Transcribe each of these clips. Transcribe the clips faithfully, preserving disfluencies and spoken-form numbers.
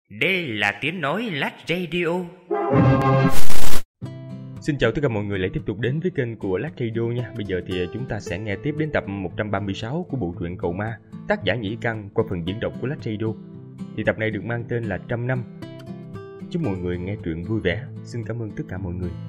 Đây là tiếng nói Lát Radio. Xin chào tất cả mọi người lại tiếp tục đến với kênh của Lát Radio nha. Bây giờ thì chúng ta sẽ nghe tiếp đến tập một trăm ba mươi sáu của bộ truyện Cậu Ma, tác giả Nhĩ Căn qua phần diễn đọc của Lát Radio. Thì tập này được mang tên là Trăm Năm. Chúc mọi người nghe truyện vui vẻ. Xin cảm ơn tất cả mọi người.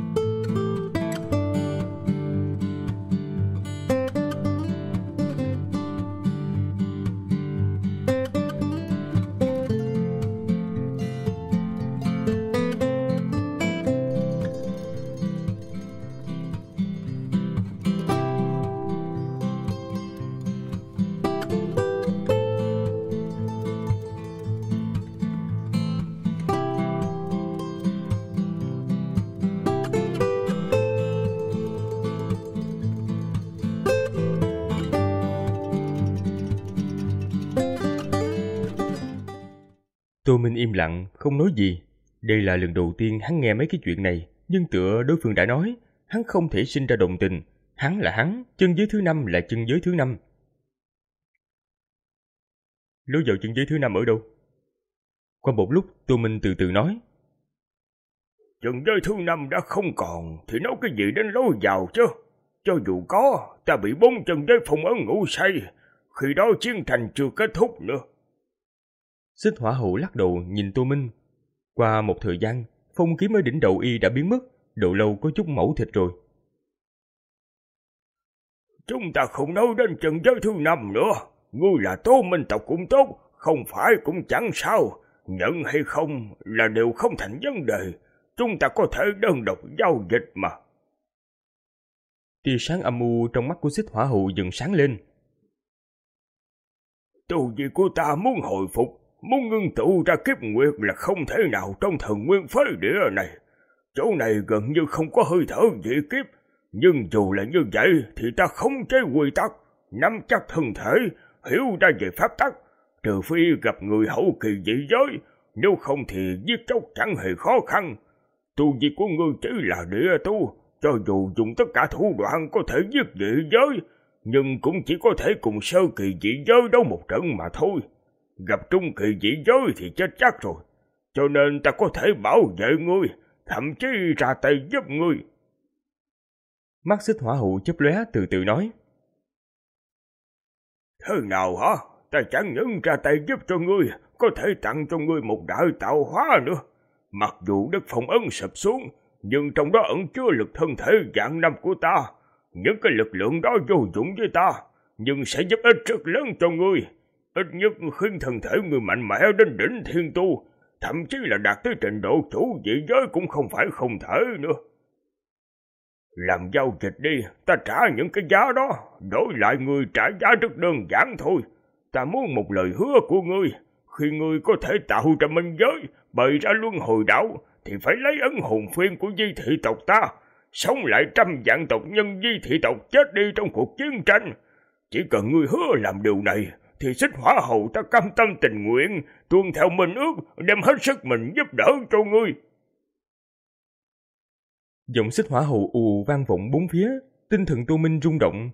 Tô Minh im lặng, không nói gì. Đây là lần đầu tiên hắn nghe mấy cái chuyện này, nhưng tựa đối phương đã nói, hắn không thể sinh ra đồng tình. Hắn là hắn, chân giới thứ năm là chân giới thứ năm. Lối vào chân giới thứ năm ở đâu? Qua một lúc, Tô Minh từ từ nói. Chân giới thứ năm đã không còn, thì nói cái gì đến lối vào chứ? Cho dù có, ta bị bốn chân giới phong ấn ngủ say, khi đó chiến tranh chưa kết thúc nữa. Xích Hỏa Hậu lắc đầu nhìn Tô Minh. Qua một thời gian, phong kiếm ở đỉnh đầu y đã biến mất, độ lâu có chút mẩu thịt rồi. Chúng ta không nói đến chân giới thứ năm nữa. Ngươi là Tô Minh tộc cũng tốt, không phải cũng chẳng sao. Nhận hay không là đều không thành vấn đề. Chúng ta có thể đơn độc giao dịch mà. Tia sáng âm u trong mắt của Xích Hỏa Hậu dần sáng lên. Tu vi của ta muốn hồi phục, muốn ngưng tụ ra kiếp nguyệt là không thể nào trong thần nguyên phế địa này. Chỗ này gần như không có hơi thở dị kiếp, nhưng dù là như vậy thì ta không chế quy tắc, nắm chắc thân thể, hiểu ra về pháp tắc, trừ phi gặp người hậu kỳ dị giới, nếu không thì giết chóc chẳng hề khó khăn. Tu vi của ngươi chỉ là địa tu, cho dù dùng tất cả thủ đoạn có thể giết dị giới, nhưng cũng chỉ có thể cùng sơ kỳ dị giới đấu một trận mà thôi. Gặp trung kỳ dị giới thì chết chắc rồi, cho nên ta có thể bảo vệ ngươi, thậm chí ra tay giúp ngươi. Mắt Xích Hỏa Hậu chớp lóe từ từ nói. Thế nào hả? Ta chẳng những ra tay giúp cho ngươi, có thể tặng cho ngươi một đại tạo hóa nữa. Mặc dù đất phong ấn sập xuống, nhưng trong đó ẩn chứa lực thân thể vạn năm của ta. Những cái lực lượng đó vô dụng với ta, nhưng sẽ giúp ích rất lớn cho ngươi. Ít nhất khiến thân thể người mạnh mẽ đến đỉnh thiên tu, thậm chí là đạt tới trình độ chủ dị giới cũng không phải không thể nữa. Làm giao dịch đi, ta trả những cái giá đó, đổi lại ngươi trả giá rất đơn giản thôi. Ta muốn một lời hứa của ngươi, khi ngươi có thể tạo ra minh giới, bày ra luân hồi đạo, thì phải lấy ấn hồn phiên của di thị tộc ta, sống lại trăm vạn tộc nhân di thị tộc chết đi trong cuộc chiến tranh. Chỉ cần ngươi hứa làm điều này, thì Xích Hỏa Hậu ta cam tâm tình nguyện, tuân theo minh ước, đem hết sức mình giúp đỡ cho ngươi. Giọng Xích Hỏa Hậu ù vang vọng bốn phía, tinh thần Tô Minh rung động.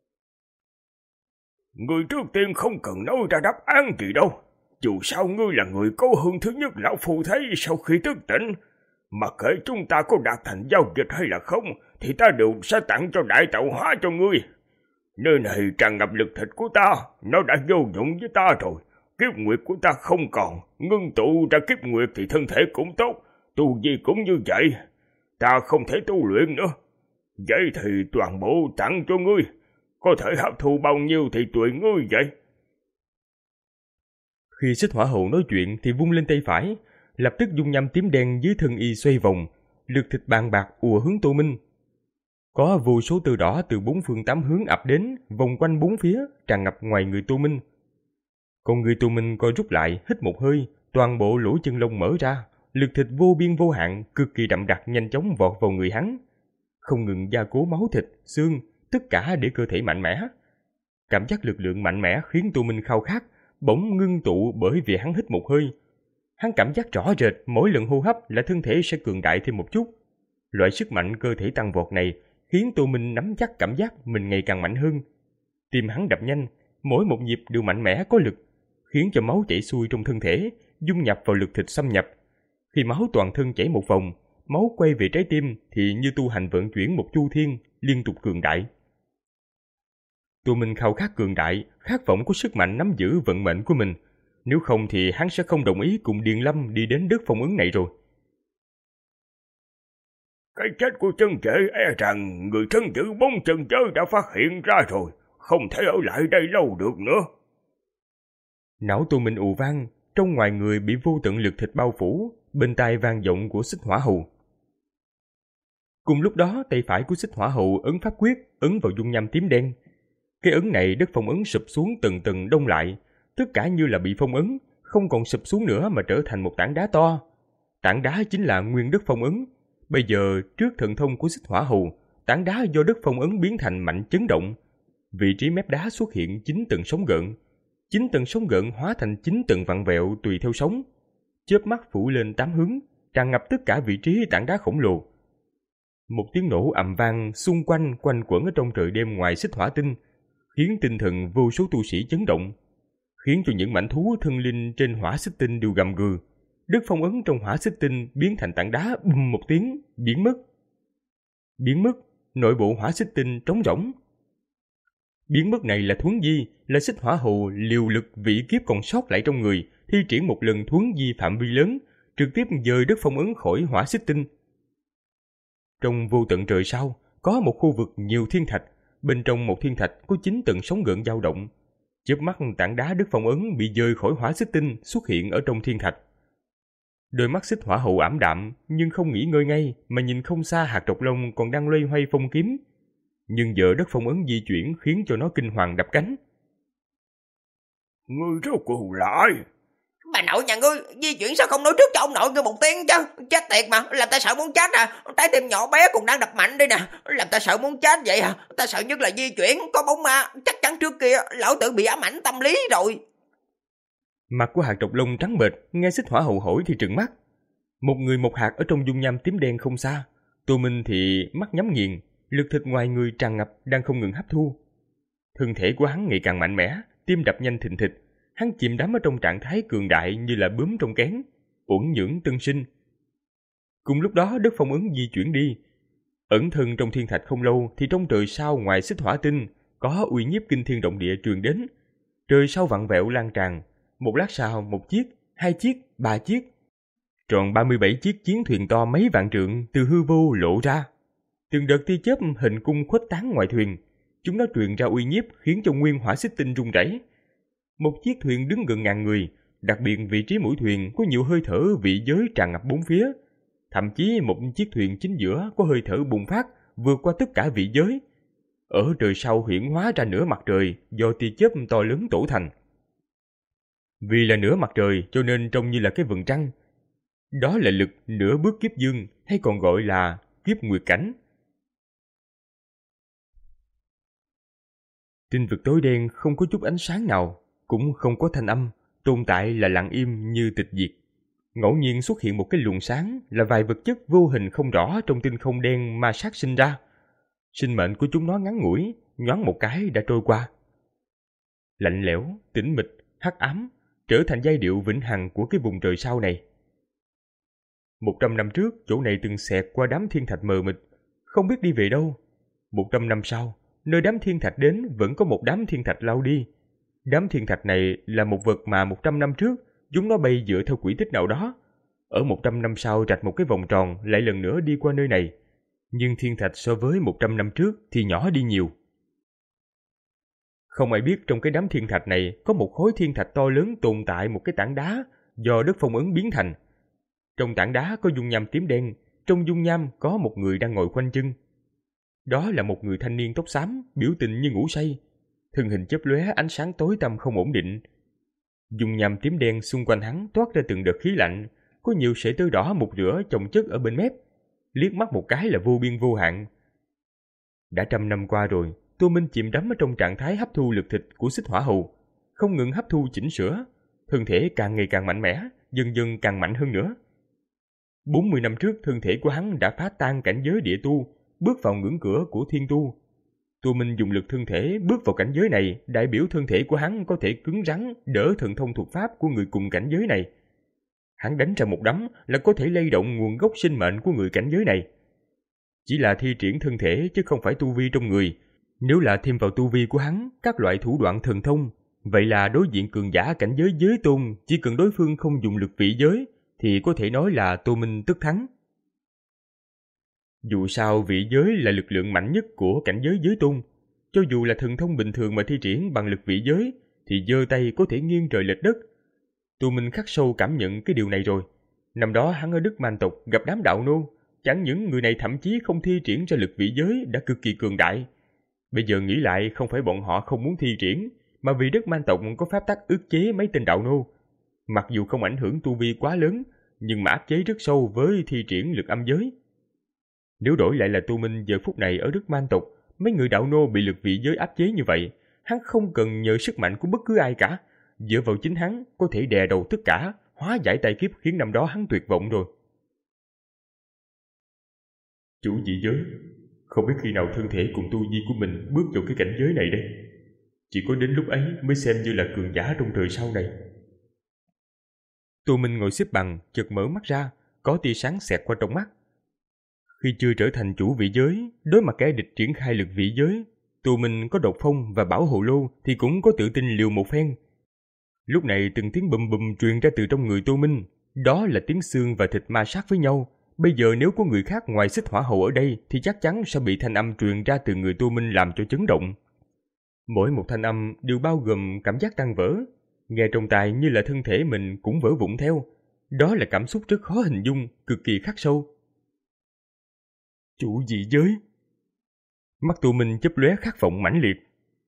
Ngươi trước tiên không cần nói ra đáp án gì đâu. Dù sao ngươi là người có hương thứ nhất lão phu thấy sau khi thức tỉnh. Mà kể chúng ta có đạt thành giao dịch hay là không, thì ta đều sẽ tặng cho đại tạo hóa cho ngươi. Nơi này tràn ngập lực thịt của ta, nó đã vô dụng với ta rồi. Kiếp nguyệt của ta không còn, ngưng tụ ra kiếp nguyệt thì thân thể cũng tốt, tu vi cũng như vậy. Ta không thể tu luyện nữa. Vậy thì toàn bộ tặng cho ngươi, có thể hấp thu bao nhiêu thì tùy ngươi vậy. Khi Xích Hỏa Hậu nói chuyện thì vung lên tay phải, lập tức dung nham tím đen dưới thân y xoay vòng, lực thịt bàn bạc ùa hướng Tô Minh. Có vô số tơ đỏ từ bốn phương tám hướng ập đến, vòng quanh bốn phía, tràn ngập ngoài người Tô Minh. Còn người Tô Minh coi rút lại, hít một hơi, toàn bộ lỗ chân lông mở ra, lực thịt vô biên vô hạn, cực kỳ đậm đặc nhanh chóng vọt vào người hắn. Không ngừng gia cố máu thịt, xương, tất cả để cơ thể mạnh mẽ. Cảm giác lực lượng mạnh mẽ khiến Tô Minh khao khát, bỗng ngưng tụ bởi vì hắn hít một hơi. Hắn cảm giác rõ rệt mỗi lần hô hấp là thân thể sẽ cường đại thêm một chút. Loại sức mạnh cơ thể tăng vọt này khiến Tô Minh nắm chắc cảm giác mình ngày càng mạnh hơn. Tim hắn đập nhanh, mỗi một nhịp đều mạnh mẽ có lực, khiến cho máu chảy xuôi trong thân thể, dung nhập vào lực thịt xâm nhập. Khi máu toàn thân chảy một vòng, máu quay về trái tim thì như tu hành vận chuyển một chu thiên, liên tục cường đại. Tô Minh khao khát cường đại, khát vọng có sức mạnh nắm giữ vận mệnh của mình. Nếu không thì hắn sẽ không đồng ý cùng Điền Lâm đi đến đất phong ấn này rồi. Cái chết của chân trệ e rằng người trấn giữ bốn chân chớ đã phát hiện ra rồi, không thể ở lại đây lâu được nữa. Não Tô Minh ù vang, trong ngoài người bị vô tận lực thịt bao phủ, bên tai vang vọng của Xích Hỏa Hầu. Cùng lúc đó, tay phải của Xích Hỏa Hầu ấn pháp quyết, ấn vào dung nham tím đen. Cái ấn này đất phong ấn sụp xuống từng từng đông lại, tất cả như là bị phong ấn, không còn sụp xuống nữa mà trở thành một tảng đá to. Tảng đá chính là nguyên đất phong ấn. Bây giờ, trước thần thông của Xích Hỏa Hầu, tảng đá do đất phong ấn biến thành mạnh chấn động. Vị trí mép đá xuất hiện chín tầng sóng gợn. Chín tầng sóng gợn hóa thành chín tầng vặn vẹo tùy theo sóng. Chớp mắt phủ lên tám hướng, tràn ngập tất cả vị trí tảng đá khổng lồ. Một tiếng nổ ầm vang xung quanh quanh quẩn ở trong trời đêm ngoài Xích Hỏa Tinh, khiến tinh thần vô số tu sĩ chấn động, khiến cho những mãnh thú thân linh trên Hỏa Xích Tinh đều gầm gừ. Đất phong ấn trong Hỏa Xích Tinh biến thành tảng đá bùm một tiếng, biến mất. Biến mất, nội bộ Hỏa Xích Tinh trống rỗng. Biến mất này là thuấn di, là Xích Hỏa Hầu liều lực vị kiếp còn sót lại trong người, thi triển một lần thuấn di phạm vi lớn, trực tiếp dời đất phong ấn khỏi Hỏa Xích Tinh. Trong vô tận trời sao, có một khu vực nhiều thiên thạch, bên trong một thiên thạch có chín tầng sóng gợn dao động. Chớp mắt tảng đá đất phong ấn bị dời khỏi Hỏa Xích Tinh xuất hiện ở trong thiên thạch. Đôi mắt Xích Hỏa Hầu ảm đạm, nhưng không nghỉ ngơi ngay, mà nhìn không xa hạt trọc lông còn đang loay hoay phong kiếm. Nhưng giờ đất phong ấn di chuyển khiến cho nó kinh hoàng đập cánh. Ngươi rốt cuộc lại. Bà nội nhà ngươi di chuyển sao không nói trước cho ông nội ngươi một tiếng chứ? Chết tiệt mà, làm ta sợ muốn chết à. Trái tim nhỏ bé cũng đang đập mạnh đi nè, làm ta sợ muốn chết vậy à. Ta sợ nhất là di chuyển, có bóng ma, chắc chắn trước kia lão tử bị ám ảnh tâm lý rồi. Mặt của hạt trọc lông trắng bệch, nghe Xích Hỏa Hầu hỏi thì trừng mắt. Một người một hạt ở trong dung nham tím đen không xa. Tô Minh thì mắt nhắm nghiền, lực thịt ngoài người tràn ngập đang không ngừng hấp thu. Thân thể của hắn ngày càng mạnh mẽ, tim đập nhanh thình thịch. Hắn chìm đắm ở trong trạng thái cường đại như là bướm trong kén, uẩn nhưỡng tân sinh. Cùng lúc đó đất phong ấn di chuyển đi. Ẩn thân trong thiên thạch không lâu thì trong trời sao ngoài Xích Hỏa Tinh có uy nhiếp kinh thiên động địa truyền đến. Trời sao vặn vẹo lan tràn. Một lát sau một chiếc, hai chiếc, ba chiếc. Tròn ba mươi bảy chiếc chiến thuyền to mấy vạn trượng từ hư vô lộ ra. Từng đợt tia chớp hình cung khuếch tán ngoài thuyền. Chúng nó truyền ra uy nhiếp khiến cho nguyên Hỏa Xích Tinh rung rẩy. Một chiếc thuyền đứng gần ngàn người, đặc biệt vị trí mũi thuyền có nhiều hơi thở vị giới tràn ngập bốn phía. Thậm chí một chiếc thuyền chính giữa có hơi thở bùng phát vượt qua tất cả vị giới. Ở trời sau huyễn hóa ra nửa mặt trời do tia chớp to lớn tổ thành. Vì là nửa mặt trời cho nên trông như là cái vầng trăng. Đó là lực nửa bước kiếp dương hay còn gọi là kiếp nguyệt cảnh. Tinh vực tối đen không có chút ánh sáng nào, cũng không có thanh âm, tồn tại là lặng im như tịch diệt. Ngẫu nhiên xuất hiện một cái luồng sáng là vài vật chất vô hình không rõ trong tinh không đen ma sát sinh ra. Sinh mệnh của chúng nó ngắn ngủi, nhoáng một cái đã trôi qua. Lạnh lẽo, tĩnh mịch, hắc ám trở thành giai điệu vĩnh hằng của cái vùng trời sao này. Một trăm năm trước, chỗ này từng xẹt qua đám thiên thạch mờ mịt, không biết đi về đâu. Một trăm năm sau, nơi đám thiên thạch đến vẫn có một đám thiên thạch lao đi. Đám thiên thạch này là một vật mà một trăm năm trước chúng nó bay dựa theo quỹ tích nào đó. Ở một trăm năm sau rạch một cái vòng tròn lại lần nữa đi qua nơi này. Nhưng thiên thạch so với một trăm năm trước thì nhỏ đi nhiều. Không ai biết trong cái đám thiên thạch này có một khối thiên thạch to lớn tồn tại một cái tảng đá do đất phong ấn biến thành. Trong tảng đá có dung nham tím đen, trong dung nham có một người đang ngồi khoanh chân. Đó là một người thanh niên tóc xám, biểu tình như ngủ say. Thân hình chớp lóe ánh sáng tối tăm không ổn định. Dung nham tím đen xung quanh hắn toát ra từng đợt khí lạnh, có nhiều sợi tơ đỏ mục rửa chồng chất ở bên mép, liếc mắt một cái là vô biên vô hạn. Đã trăm năm qua rồi, Tô Minh chìm đắm ở trong trạng thái hấp thu lực thịt của Xích Hỏa Hầu, không ngừng hấp thu chỉnh sửa, thân thể càng ngày càng mạnh mẽ, dần dần càng mạnh hơn nữa. bốn mươi năm trước thân thể của hắn đã phá tan cảnh giới địa tu, bước vào ngưỡng cửa của thiên tu. Tô Minh dùng lực thân thể bước vào cảnh giới này, đại biểu thân thể của hắn có thể cứng rắn đỡ thần thông thuật pháp của người cùng cảnh giới này. Hắn đánh ra một đấm là có thể lay động nguồn gốc sinh mệnh của người cảnh giới này. Chỉ là thi triển thân thể chứ không phải tu vi trong người. Nếu là thêm vào tu vi của hắn các loại thủ đoạn thần thông, vậy là đối diện cường giả cảnh giới giới tôn, chỉ cần đối phương không dùng lực vị giới thì có thể nói là Tô Minh tất thắng. Dù sao vị giới là lực lượng mạnh nhất của cảnh giới giới tôn, cho dù là thần thông bình thường mà thi triển bằng lực vị giới thì giơ tay có thể nghiêng trời lệch đất. Tô Minh khắc sâu cảm nhận cái điều này rồi. Năm đó hắn ở Đức Man tộc gặp đám đạo nô, chẳng những người này thậm chí không thi triển ra lực vị giới đã cực kỳ cường đại. Bây giờ nghĩ lại không phải bọn họ không muốn thi triển, mà vì Đức Man tộc có pháp tắc ức chế mấy tên đạo nô. Mặc dù không ảnh hưởng tu vi quá lớn, nhưng mà áp chế rất sâu với thi triển lực âm giới. Nếu đổi lại là Tô Minh giờ phút này ở Đức Man tộc, mấy người đạo nô bị lực vị giới áp chế như vậy, hắn không cần nhờ sức mạnh của bất cứ ai cả. Dựa vào chính hắn có thể đè đầu tất cả, hóa giải tai kiếp khiến năm đó hắn tuyệt vọng rồi. Chủ dị giới, không biết khi nào thân thể cùng tu vi của mình bước vào cái cảnh giới này đây. Chỉ có đến lúc ấy mới xem như là cường giả trong đời sau này. Tô Minh ngồi xếp bằng, chợt mở mắt ra, có tia sáng xẹt qua trong mắt. Khi chưa trở thành chủ vị giới, đối mặt kẻ địch triển khai lực vị giới, Tô Minh có độc phong và bảo hộ lô thì cũng có tự tin liều một phen. Lúc này từng tiếng bùm bùm truyền ra từ trong người Tô Minh, đó là tiếng xương và thịt ma sát với nhau. Bây giờ nếu có người khác ngoài Xích Hỏa Hầu ở đây thì chắc chắn sẽ bị thanh âm truyền ra từ người Tô Minh làm cho chấn động. Mỗi một thanh âm đều bao gồm cảm giác tan vỡ, nghe trong tai như là thân thể mình cũng vỡ vụn theo. Đó là cảm xúc rất khó hình dung, cực kỳ khắc sâu. Chủ dị giới. Mắt Tô Minh chớp lóe khát vọng mãnh liệt.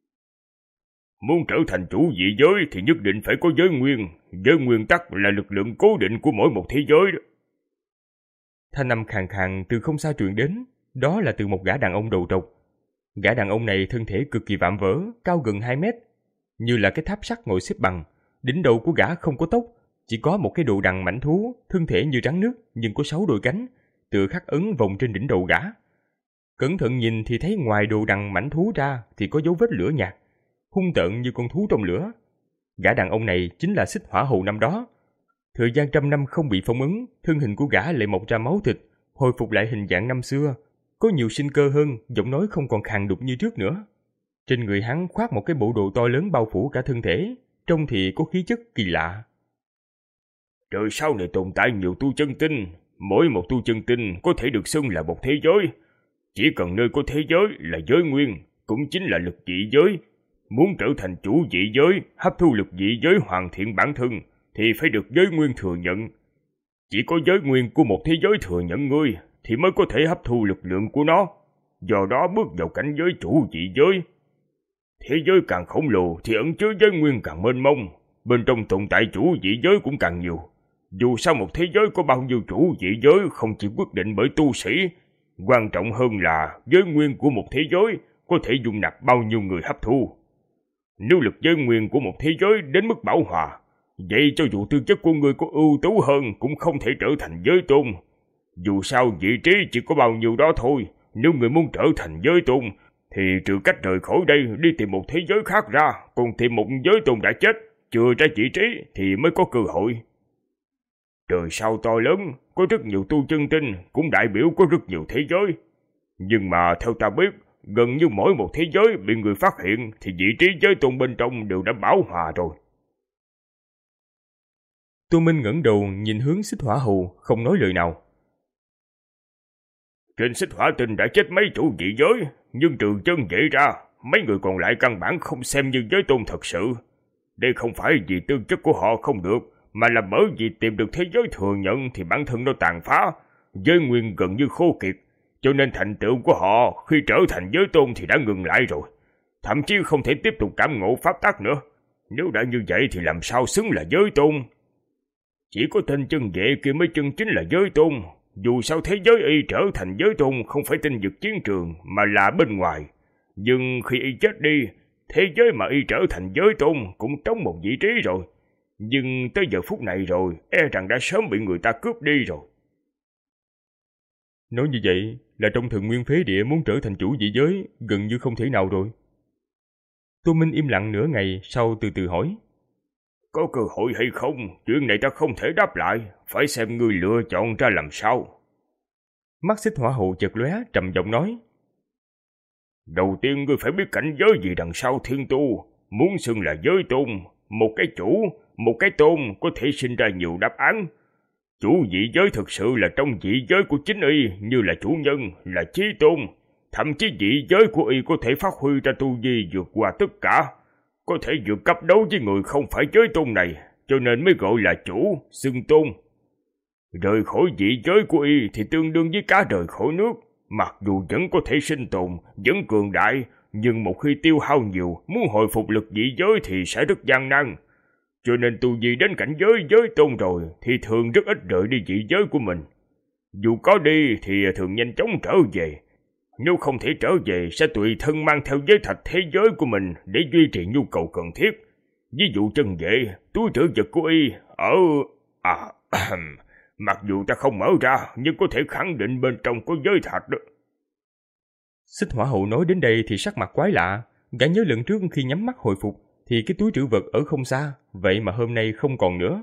Muốn trở thành chủ dị giới thì nhất định phải có giới nguyên. Giới nguyên tắc là lực lượng cố định của mỗi một thế giới đó. Thanh âm khàn khàn từ không xa truyền đến, đó là từ một gã đàn ông đầu trọc. Gã đàn ông này thân thể cực kỳ vạm vỡ, cao gần hai mét, như là cái tháp sắt ngồi xếp bằng. Đỉnh đầu của gã không có tóc, chỉ có một cái đồ đằng mãnh thú, thân thể như rắn nước nhưng có sáu đôi cánh, tựa khắc ấn vòng trên đỉnh đầu gã. Cẩn thận nhìn thì thấy ngoài đồ đằng mãnh thú ra thì có dấu vết lửa nhạt, hung tợn như con thú trong lửa. Gã đàn ông này chính là Xích Hỏa Hầu năm đó. Thời gian trăm năm không bị phong ấn, thân hình của gã lại mọc ra máu thịt, hồi phục lại hình dạng năm xưa, có nhiều sinh cơ hơn, giọng nói không còn khàn đục như trước nữa. Trên người hắn khoác một cái bộ đồ to lớn bao phủ cả thân thể, trông thì có khí chất kỳ lạ. Trời sau này tồn tại nhiều tu chân tinh, mỗi một tu chân tinh có thể được xưng là một thế giới. Chỉ cần nơi có thế giới là giới nguyên, cũng chính là lực dị giới. Muốn trở thành chủ dị giới, hấp thu lực dị giới hoàn thiện bản thân, thì phải được giới nguyên thừa nhận. Chỉ có giới nguyên của một thế giới thừa nhận ngươi, thì mới có thể hấp thu lực lượng của nó. Do đó bước vào cảnh giới chủ dị giới. Thế giới càng khổng lồ thì ẩn chứa giới nguyên càng mênh mông, bên trong tồn tại chủ dị giới cũng càng nhiều. Dù sao một thế giới có bao nhiêu chủ dị giới không chỉ quyết định bởi tu sĩ, quan trọng hơn là giới nguyên của một thế giới có thể dung nạp bao nhiêu người hấp thu. Nếu lực giới nguyên của một thế giới đến mức bão hòa, vậy cho dù tư chất của người có ưu tú hơn cũng không thể trở thành giới tôn. Dù sao vị trí chỉ có bao nhiêu đó thôi, nếu người muốn trở thành giới tôn thì trừ cách rời khỏi đây đi tìm một thế giới khác ra, còn tìm một giới tôn đã chết, chưa ra vị trí thì mới có cơ hội. Trời sao to lớn, có rất nhiều tu chân tinh, cũng đại biểu có rất nhiều thế giới. Nhưng mà theo ta biết, gần như mỗi một thế giới bị người phát hiện thì vị trí giới tôn bên trong đều đã bão hòa rồi. Tô Minh ngẩng đầu nhìn hướng Xích Hỏa Hầu, không nói lời nào. Trên Xích Hỏa Tinh đã chết mấy chủ dị giới, nhưng trừ chân vậy ra, mấy người còn lại căn bản không xem như giới tôn thật sự. Đây không phải vì tư chất của họ không được, mà là bởi vì tìm được thế giới thừa nhận thì bản thân nó tàn phá, giới nguyên gần như khô kiệt, cho nên thành tựu của họ khi trở thành giới tôn thì đã ngừng lại rồi, thậm chí không thể tiếp tục cảm ngộ pháp tắc nữa. Nếu đã như vậy thì làm sao xứng là giới tôn? Chỉ có tên chân vệ kia mới chân chính là giới tôn. Dù sao thế giới y trở thành giới tôn không phải tinh vực chiến trường mà là bên ngoài, nhưng khi y chết đi, thế giới mà y trở thành giới tôn cũng trống một vị trí rồi. Nhưng tới giờ phút này rồi, e rằng đã sớm bị người ta cướp đi rồi. Nói như vậy là trong Thần Nguyên Phế Địa muốn trở thành chủ dị giới gần như không thể nào rồi. Tô Minh im lặng nửa ngày sau từ từ hỏi. Có cơ hội hay không, chuyện này ta không thể đáp lại, phải xem ngươi lựa chọn ra làm sao. Mắt Xích Hỏa Hầu chợt lóe, trầm giọng nói. Đầu tiên ngươi phải biết cảnh giới gì đằng sau thiên tu, muốn xưng là giới tôn, một cái chủ, một cái tôn có thể sinh ra nhiều đáp án. Chủ vị giới thực sự là trong vị giới của chính y, như là chủ nhân, là chí tôn, thậm chí vị giới của y có thể phát huy ra tu vi vượt qua tất cả, có thể vượt cấp đấu với người không phải giới tôn này, cho nên mới gọi là chủ, xưng tôn. Rời khỏi vị giới của y thì tương đương với cá rời khỏi nước, mặc dù vẫn có thể sinh tồn, vẫn cường đại, nhưng một khi tiêu hao nhiều, muốn hồi phục lực vị giới thì sẽ rất gian nan. Cho nên tu vi đến cảnh giới giới tôn rồi thì thường rất ít rời đi vị giới của mình. Dù có đi thì thường nhanh chóng trở về. Nếu không thể trở về sẽ tùy thân mang theo giới thạch thế giới của mình để duy trì nhu cầu cần thiết. Ví dụ chân vệ, túi trữ vật của y ở... À, mặc dù ta không mở ra nhưng có thể khẳng định bên trong có giới thạch đó. Xích Hỏa Hầu nói đến đây thì sắc mặt quái lạ. Gã nhớ lần trước khi nhắm mắt hồi phục thì cái túi trữ vật ở không xa, vậy mà hôm nay không còn nữa.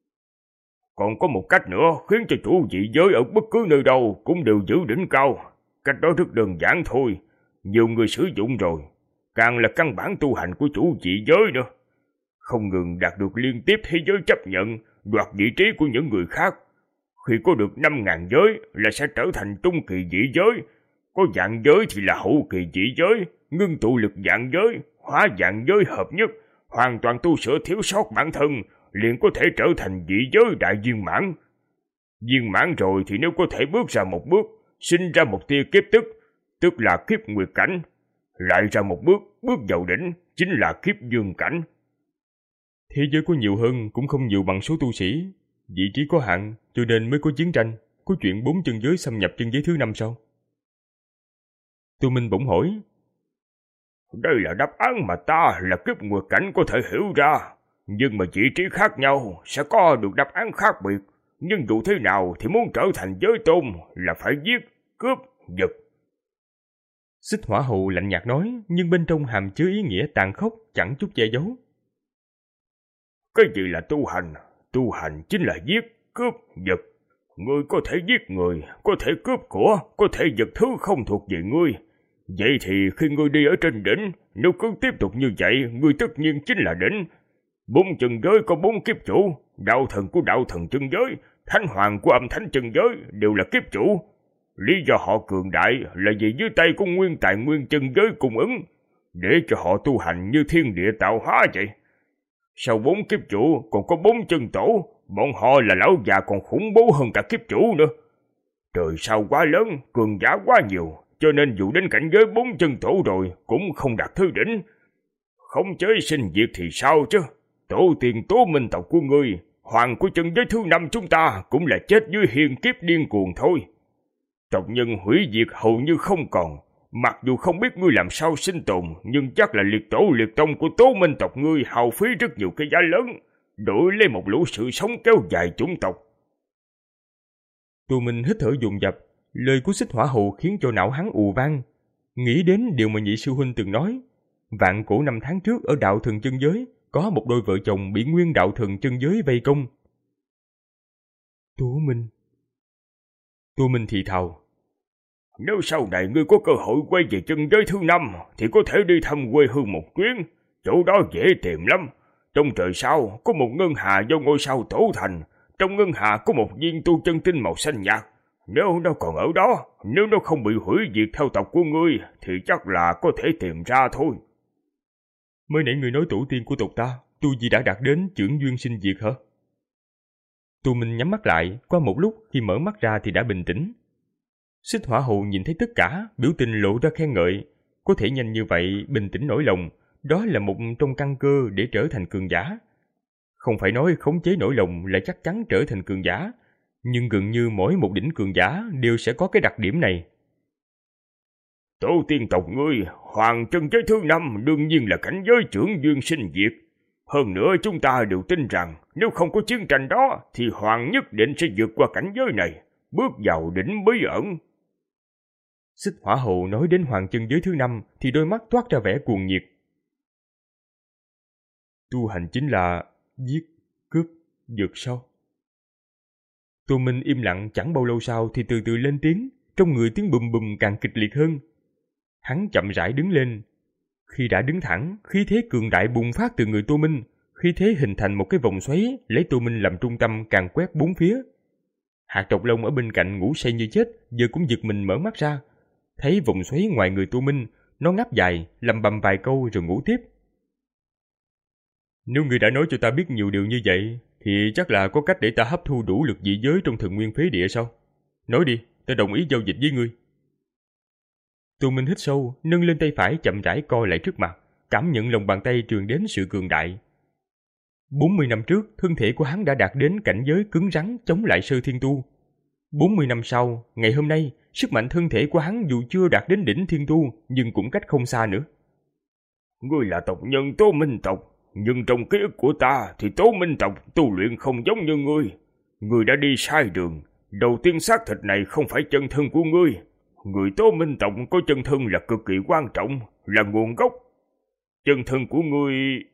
Còn có một cách nữa khiến cho chủ vị giới ở bất cứ nơi đâu cũng đều giữ đỉnh cao. Cách đó rất đơn giản thôi, nhiều người sử dụng rồi, càng là căn bản tu hành của chủ vị giới nữa. Không ngừng đạt được liên tiếp thế giới chấp nhận, đoạt vị trí của những người khác. Khi có được năm ngàn giới là sẽ trở thành trung kỳ vị giới, có vạn giới thì là hậu kỳ vị giới, ngưng tụ lực vạn giới, hóa vạn giới hợp nhất, hoàn toàn tu sửa thiếu sót bản thân, liền có thể trở thành vị giới đại viên mãn. Viên mãn rồi thì nếu có thể bước ra một bước, sinh ra một tia kiếp tức, tức là kiếp nguyệt cảnh, lại ra một bước, bước vào đỉnh, chính là kiếp dương cảnh. Thế giới có nhiều hơn cũng không nhiều bằng số tu sĩ, vị trí có hạn cho nên mới có chiến tranh, có chuyện bốn chân giới xâm nhập chân giới thứ năm sao? Tu Minh bỗng hỏi. Đây là đáp án mà ta là kiếp nguyệt cảnh có thể hiểu ra, nhưng mà vị trí khác nhau sẽ có được đáp án khác biệt. Nhưng dù thế nào thì muốn trở thành giới tôn là phải giết, cướp, giật. Xích Hỏa Hầu lạnh nhạt nói, nhưng bên trong hàm chứa ý nghĩa tàn khốc chẳng chút che giấu. Cái gì là tu hành? Tu hành chính là giết, cướp, giật. Ngươi có thể giết người, có thể cướp của, có thể giật thứ không thuộc về ngươi. Vậy thì khi ngươi đi ở trên đỉnh, nếu cứ tiếp tục như vậy, ngươi tất nhiên chính là đỉnh. Bốn chân giới có bốn kiếp chủ, đạo thần của đạo thần chân giới, thánh hoàng của âm thánh chân giới đều là kiếp chủ. Lý do họ cường đại là vì dưới tay có nguyên tài nguyên chân giới cung ứng, để cho họ tu hành như thiên địa tạo hóa vậy. Sau bốn kiếp chủ còn có bốn chân tổ, bọn họ là lão già còn khủng bố hơn cả kiếp chủ nữa. Trời sao quá lớn, cường giả quá nhiều, cho nên dù đến cảnh giới bốn chân tổ rồi cũng không đạt thứ đỉnh. Không chế sinh diệt thì sao chứ? Tổ tiên Tố Minh tộc của ngươi, hoàng của chân giới thứ năm chúng ta cũng là chết dưới hiền kiếp điên cuồng thôi. Tộc nhân hủy diệt hầu như không còn. Mặc dù không biết ngươi làm sao sinh tồn, nhưng chắc là liệt tổ liệt tông của Tố Minh tộc ngươi hao phí rất nhiều cái giá lớn, đổi lấy một lũ sự sống kéo dài chủng tộc. Tu Minh hít thở dồn dập, lời của Xích Hỏa Hầu khiến cho não hắn ù vang. Nghĩ đến điều mà nhị sư huynh từng nói, vạn cổ năm tháng trước ở đạo thần chân giới, có một đôi vợ chồng bị nguyên đạo thần chân giới vây công. Tu Minh... Tu Minh thì thào. Nếu sau này ngươi có cơ hội quay về chân giới thứ năm, thì có thể đi thăm quê hương một chuyến, chỗ đó dễ tìm lắm. Trong trời sao có một ngân hà do ngôi sao tổ thành, trong ngân hà có một viên tu chân tinh màu xanh nhạt. Nếu nó còn ở đó, nếu nó không bị hủy diệt theo tộc của ngươi, thì chắc là có thể tìm ra thôi. Mới nãy ngươi nói tổ tiên của tộc ta, tu vi đã đạt đến chưởng duyên sinh diệt hả? Tu Minh nhắm mắt lại, qua một lúc khi mở mắt ra thì đã bình tĩnh. Xích Hỏa Hầu nhìn thấy tất cả, biểu tình lộ ra khen ngợi. Có thể nhanh như vậy, bình tĩnh nổi lòng, đó là một trong căn cơ để trở thành cường giả. Không phải nói khống chế nổi lòng là chắc chắn trở thành cường giả, nhưng gần như mỗi một đỉnh cường giả đều sẽ có cái đặc điểm này. Tổ tiên tộc ngươi, hoàng chân giới thứ năm đương nhiên là cảnh giới chưởng duyên sinh diệt. Hơn nữa chúng ta đều tin rằng nếu không có chiến tranh đó thì hoàng nhất định sẽ vượt qua cảnh giới này, bước vào đỉnh bí ẩn. Xích Hỏa Hầu nói đến hoàng chân giới thứ năm thì đôi mắt toát ra vẻ cuồng nhiệt. Tu hành chính là giết, cướp, giật sao? Tô Minh im lặng chẳng bao lâu sau thì từ từ lên tiếng, trong người tiếng bùm bùm càng kịch liệt hơn. Hắn chậm rãi đứng lên. Khi đã đứng thẳng, khí thế cường đại bùng phát từ người Tô Minh, khí thế hình thành một cái vòng xoáy lấy Tô Minh làm trung tâm càng quét bốn phía. Hạt Độc Long ở bên cạnh ngủ say như chết, giờ cũng giật mình mở mắt ra. Thấy vòng xoáy ngoài người Tô Minh, nó ngáp dài, lầm bầm vài câu rồi ngủ tiếp. Nếu ngươi đã nói cho ta biết nhiều điều như vậy, thì chắc là có cách để ta hấp thu đủ lực dị giới trong Thần Nguyên Phế Địa sao? Nói đi, ta đồng ý giao dịch với ngươi. Tô Minh hít sâu, nâng lên tay phải chậm rãi coi lại trước mặt, cảm nhận lòng bàn tay truyền đến sự cường đại. bốn mươi năm trước, thân thể của hắn đã đạt đến cảnh giới cứng rắn chống lại Sơ Thiên Tu. bốn mươi năm sau, ngày hôm nay, sức mạnh thân thể của hắn dù chưa đạt đến đỉnh Thiên Tu, nhưng cũng cách không xa nữa. Ngươi là tộc nhân Tô Minh tộc, nhưng trong ký ức của ta thì Tô Minh tộc tu luyện không giống như ngươi. Ngươi đã đi sai đường. Đầu tiên xác thịt này không phải chân thân của ngươi. Người Tô Minh tộc có chân thân là cực kỳ quan trọng, là nguồn gốc. Chân thân của ngươi...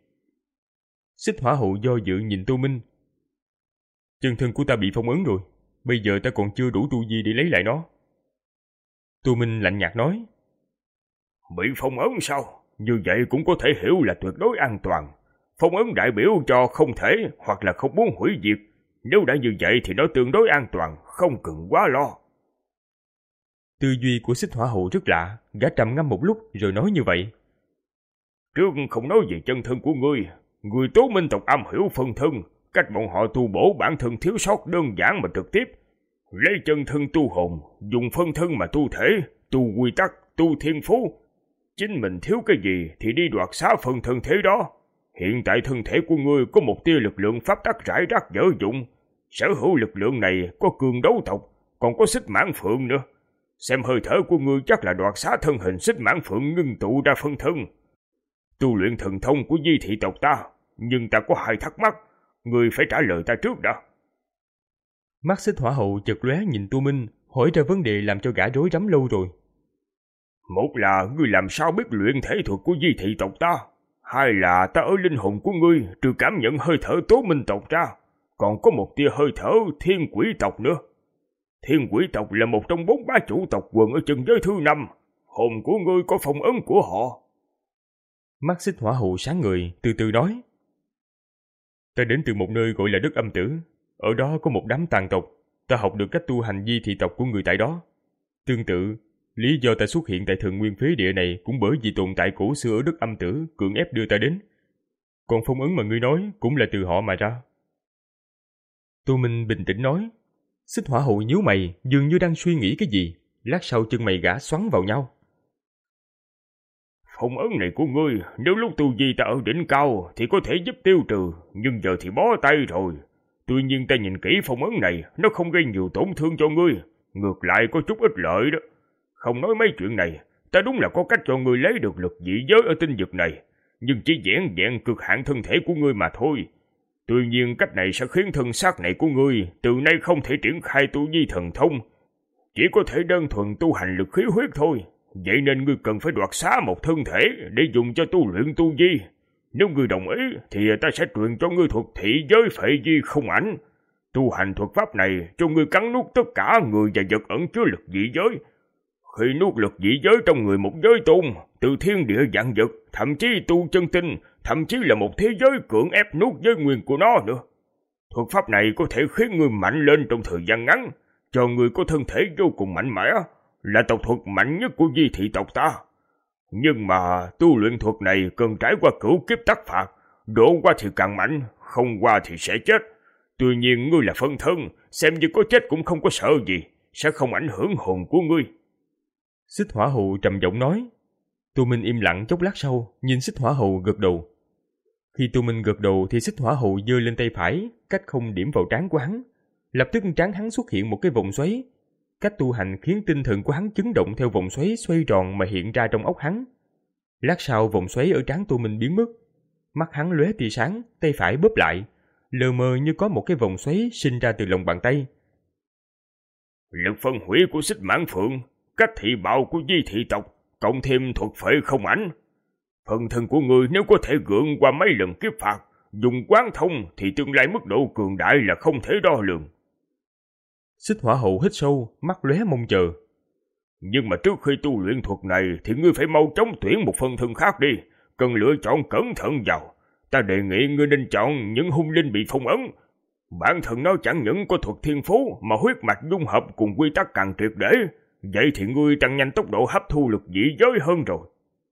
Xích Hỏa Hậu do dự nhìn Tô Minh. Chân thân của ta bị phong ấn rồi, bây giờ ta còn chưa đủ tu vi để lấy lại nó. Tô Minh lạnh nhạt nói. Bị phong ấn sao? Như vậy cũng có thể hiểu là tuyệt đối an toàn. Phong ấn đại biểu cho không thể hoặc là không muốn hủy diệt. Nếu đã như vậy thì nó tương đối an toàn, không cần quá lo. Tư duy của Xích Hỏa Hậu rất lạ, gã trầm ngâm một lúc rồi nói như vậy. Trước không nói về chân thân của ngươi, người Tố Minh tộc am hiểu phân thân, cách bọn họ tu bổ bản thân thiếu sót đơn giản mà trực tiếp. Lấy chân thân tu hồn, dùng phân thân mà tu thể, tu quy tắc, tu thiên phú. Chính mình thiếu cái gì thì đi đoạt xá phân thân thế đó. Hiện tại thân thể của ngươi có một tia lực lượng pháp tắc rải rác dở dụng. Sở hữu lực lượng này có cường đấu tộc, còn có xích mãn phượng nữa. Xem hơi thở của ngươi chắc là đoạt xá thân hình xích mãn phượng ngưng tụ ra phân thân. Tu luyện thần thông của di thị tộc ta, nhưng ta có hai thắc mắc, ngươi phải trả lời ta trước đã. Mắt Xích Hỏa Hậu chợt lóe nhìn Tô Minh, hỏi ra vấn đề làm cho gã rối rắm lâu rồi. Một là ngươi làm sao biết luyện thể thuật của di thị tộc ta, hai là ta ở linh hồn của ngươi trừ cảm nhận hơi thở Tố Minh tộc ra, còn có một tia hơi thở Thiên Quỷ tộc nữa. Thiên Quỷ tộc là một trong bốn bá chủ tộc quần ở chân giới thứ năm, hồn của ngươi có phong ấn của họ. Mắt Xích Hỏa Hậu sáng người, từ từ nói. Ta đến từ một nơi gọi là đất âm tử, ở đó có một đám tàn tộc, ta học được cách tu hành di thị tộc của người tại đó. Tương tự, lý do ta xuất hiện tại Thần Nguyên Phế Địa này cũng bởi vì tồn tại cổ xưa ở đất âm tử cưỡng ép đưa ta đến. Còn phong ấn mà ngươi nói cũng là từ họ mà ra. Tô Minh bình tĩnh nói. Xích Hỏa Hậu nhíu mày, dường như đang suy nghĩ cái gì. Lát sau chân mày gã xoắn vào nhau. Phong ấn này của ngươi, nếu lúc tu vi ta ở đỉnh cao thì có thể giúp tiêu trừ, nhưng giờ thì bó tay rồi. Tuy nhiên ta nhìn kỹ phong ấn này, nó không gây nhiều tổn thương cho ngươi, ngược lại có chút ích lợi đó. Không nói mấy chuyện này, ta đúng là có cách cho ngươi lấy được lực dị giới ở tinh vực này, nhưng chỉ vẹn vẹn cực hạn thân thể của ngươi mà thôi. Tuy nhiên cách này sẽ khiến thân xác này của ngươi từ nay không thể triển khai tu vi thần thông, chỉ có thể đơn thuần tu hành lực khí huyết thôi. Vậy nên ngươi cần phải đoạt xá một thân thể để dùng cho tu luyện tu vi. Nếu ngươi đồng ý thì ta sẽ truyền cho ngươi thuật thị giới phệ di không ảnh. Tu hành thuật pháp này cho ngươi cắn nuốt tất cả người và vật ẩn chứa lực dị giới. Khi nuốt lực dị giới trong người một giới tôn, từ thiên địa vạn vật, thậm chí tu chân tinh, thậm chí là một thế giới cưỡng ép nuốt giới nguyên của nó nữa. Thuật pháp này có thể khiến ngươi mạnh lên trong thời gian ngắn, cho ngươi có thân thể vô cùng mạnh mẽ, là tộc thuật mạnh nhất của di thị tộc ta. Nhưng mà tu luyện thuật này cần trải qua cửu kiếp tắc phạt, đổ qua thì càng mạnh, không qua thì sẽ chết. Tuy nhiên ngươi là phân thân, xem như có chết cũng không có sợ gì, sẽ không ảnh hưởng hồn của ngươi. Xích Hỏa Hậu trầm giọng nói. Tô Minh im lặng chốc lát sau, nhìn Xích Hỏa Hậu gật đầu. Khi Tô Minh gật đầu thì Xích Hỏa Hậu giơ lên tay phải, cách không điểm vào trán của hắn. Lập tức trán hắn xuất hiện một cái vòng xoáy. Cách tu hành khiến tinh thần của hắn chấn động theo vòng xoáy xoay tròn mà hiện ra trong óc hắn. Lát sau vòng xoáy ở trán Tô Minh biến mất. Mắt hắn lóe tia sáng, tay phải bóp lại, lờ mờ như có một cái vòng xoáy sinh ra từ lòng bàn tay. Lực phân hủy của xích mãn phượng, cách thị bạo của di thị tộc, cộng thêm thuật phệ không ảnh. Phần thân của người nếu có thể gượng qua mấy lần kiếp phạt, dùng quán thông thì tương lai mức độ cường đại là không thể đo lường. Xích Hỏa Hậu hít sâu, mắt lóe mong chờ. Nhưng mà trước khi tu luyện thuật này thì ngươi phải mau chóng tuyển một phân thân khác đi, cần lựa chọn cẩn thận vào. Ta đề nghị ngươi nên chọn những hung linh bị phong ấn. Bản thân nó chẳng những có thuật thiên phú mà huyết mạch dung hợp cùng quy tắc càng triệt để. Vậy thì ngươi tăng nhanh tốc độ hấp thu lực dị giới hơn rồi.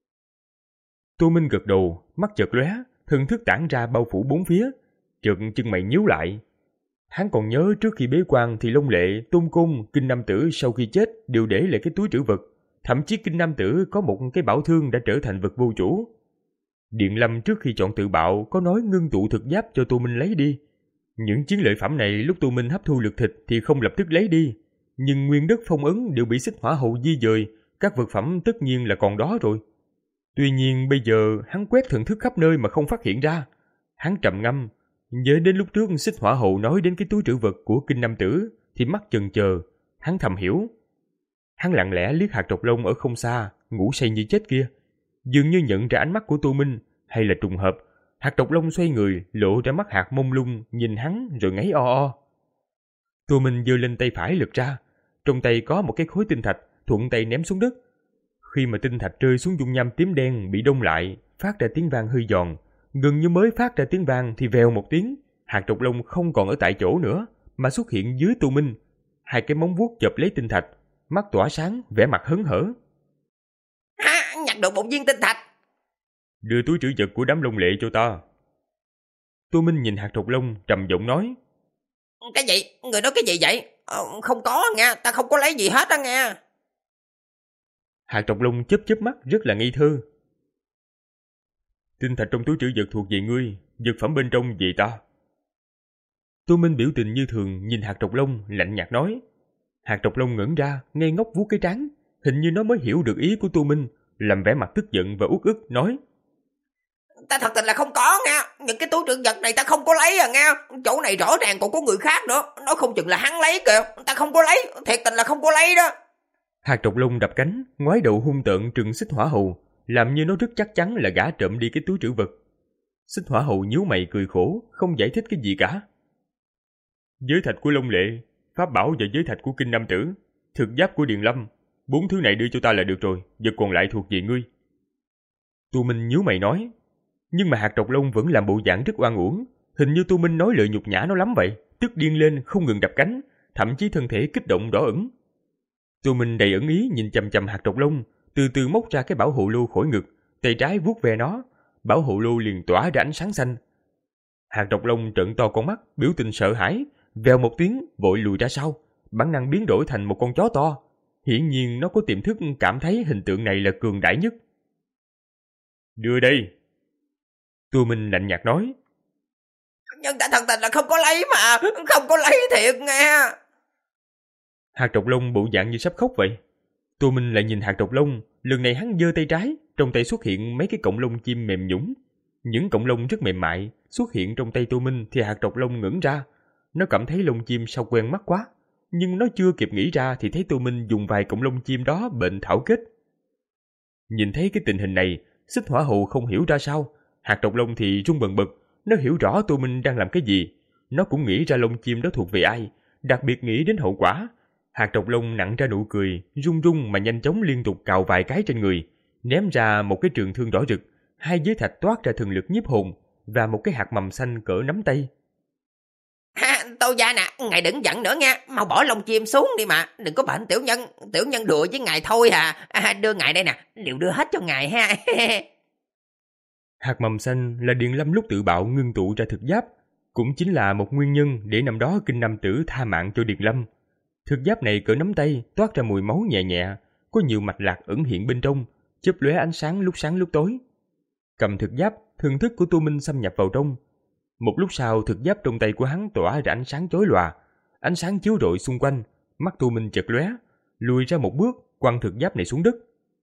Tô Minh gật đầu, mắt chợt lóe, thần thức tản ra bao phủ bốn phía, chợt chân mày nhíu lại. Hắn còn nhớ trước khi bế quan thì Long Lệ, Tôn Côn, Kinh Nam Tử sau khi chết đều để lại cái túi trữ vật. Thậm chí Kinh Nam Tử có một cái bảo thương đã trở thành vật vô chủ. Điện Lâm trước khi chọn tự bạo có nói ngưng tụ thực giáp cho Tô Minh lấy đi. Những chiến lợi phẩm này lúc Tô Minh hấp thu lực thịt thì không lập tức lấy đi. Nhưng nguyên đất phong ấn đều bị Xích Hỏa Hậu di dời, các vật phẩm tất nhiên là còn đó rồi. Tuy nhiên bây giờ hắn quét thần thức khắp nơi mà không phát hiện ra. Hắn trầm ngâm, nhớ đến lúc trước Xích Hỏa Hậu nói đến cái túi trữ vật của Kinh Nam Tử thì mắt chần chờ, hắn thầm hiểu. Hắn lặng lẽ liếc hạt trọc lông ở không xa, ngủ say như chết kia. Dường như nhận ra ánh mắt của Tô Minh, hay là trùng hợp, hạt trọc lông xoay người, lộ ra mắt hạt mông lung, nhìn hắn rồi ngáy o o. Tô Minh giơ lên tay phải lật ra, trong tay có một cái khối tinh thạch, thuận tay ném xuống đất. Khi mà tinh thạch rơi xuống dung nham tím đen bị đông lại, phát ra tiếng vang hơi giòn, gần như mới phát ra tiếng vang thì vèo một tiếng, hạt trọc lông không còn ở tại chỗ nữa, mà xuất hiện dưới Tô Minh. Hai cái móng vuốt chộp lấy tinh thạch, mắt tỏa sáng, vẻ mặt hớn hở. Ha, nhặt được một viên tinh thạch. Đưa túi trữ vật của đám Long Lệ cho ta. Tô Minh nhìn hạt trọc lông, trầm giọng nói. Cái gì? Người nói cái gì vậy? Ờ, không có nha, ta không có lấy gì hết á nha. Hạt trọc lông chớp chớp mắt rất là ngây thơ. Tinh thạch trong túi trữ vật thuộc về ngươi, vật phẩm bên trong về ta. Tô Minh biểu tình như thường nhìn hạt trọc lông, lạnh nhạt nói. Hạt trọc lông ngẩn ra, ngây ngốc vuốt cái trán, hình như nó mới hiểu được ý của Tô Minh, làm vẻ mặt tức giận và uất ức nói. Ta thật tình là không có nha, những cái túi trữ vật này ta không có lấy à nha, chỗ này rõ ràng còn có người khác nữa, nó không chừng là hắn lấy kìa, ta không có lấy, thiệt tình là không có lấy đó. Hạt trọc lông đập cánh, ngoái đầu hung tợn trừng Xích Hỏa Hậu, làm như nó rất chắc chắn là gã trộm đi cái túi trữ vật. Xích Hỏa Hậu nhíu mày cười khổ, không giải thích cái gì cả. Giới thạch của Long Lệ, pháp bảo và giới thạch của Kinh Nam Tử, thực giáp của Điền Lâm, bốn thứ này đưa cho ta là được rồi, vật còn lại thuộc về ngươi. Tô Minh nhíu mày nói, nhưng mà hạt trọc lông vẫn làm bộ dạng rất oan uổng, hình như Tô Minh nói lời nhục nhã nó lắm vậy, tức điên lên không ngừng đập cánh, thậm chí thân thể kích động đỏ ửng. Tô Minh đầy ẩn ý nhìn chằm chằm hạt trọc lông, từ từ móc ra cái bảo hộ lô khỏi ngực, tay trái vuốt về nó, bảo hộ lô liền tỏa ra ánh sáng xanh. Hạt trọc lông trợn to con mắt, biểu tình sợ hãi, vèo một tiếng vội lùi ra sau, bản năng biến đổi thành một con chó to. Hiển nhiên nó có tiềm thức cảm thấy hình tượng này là cường đại nhất. Đưa đây. Tô Minh lạnh nhạt nói. Nhưng ta thật tình là không có lấy mà, không có lấy thiệt nghe. Hạt trọc lông bộ dạng như sắp khóc vậy. Tô Minh lại nhìn hạt trọc lông, lần này hắn giơ tay trái, trong tay xuất hiện mấy cái cọng lông chim mềm nhũn. Những cọng lông rất mềm mại xuất hiện trong tay Tô Minh thì hạt trọc lông ngẩng ra. Nó cảm thấy lông chim sao quen mắt quá, nhưng nó chưa kịp nghĩ ra thì thấy Tô Minh dùng vài cọng lông chim đó bệnh thảo kết. Nhìn thấy cái tình hình này, Xích Hỏa Hậu không hiểu ra sao, hạt trọc lông thì run bần bật. Nó hiểu rõ Tô Minh đang làm cái gì, nó cũng nghĩ ra lông chim đó thuộc về ai, đặc biệt nghĩ đến hậu quả. Hạt trọc lông nặn ra nụ cười, run run mà nhanh chóng liên tục cào vài cái trên người, ném ra một cái trường thương đỏ rực, hai giới thạch toát ra thần lực nhiếp hồn và một cái hạt mầm xanh cỡ nắm tay. Ha, Tô gia nè, ngài đừng giận nữa nha, mau bỏ lông chim xuống đi mà, đừng có bệnh tiểu nhân, tiểu nhân đùa với ngài thôi à, à đưa ngài đây nè, đều đưa hết cho ngài ha. Hạt mầm xanh là Điền Lâm lúc tự bạo ngưng tụ ra thực giáp, cũng chính là một nguyên nhân để năm đó Kinh Nam Tử tha mạng cho Điền Lâm. Thực giáp này cỡ nắm tay, toát ra mùi máu nhẹ nhẹ, có nhiều mạch lạc ẩn hiện bên trong, chớp lóe ánh sáng lúc sáng lúc tối. Cầm thực giáp, thần thức của Tô Minh xâm nhập vào trong. Một lúc sau, thực giáp trong tay của hắn tỏa ra ánh sáng chói lòa, ánh sáng chiếu rọi xung quanh, mắt Tô Minh chợt lóe, lùi ra một bước, quăng thực giáp này xuống đất.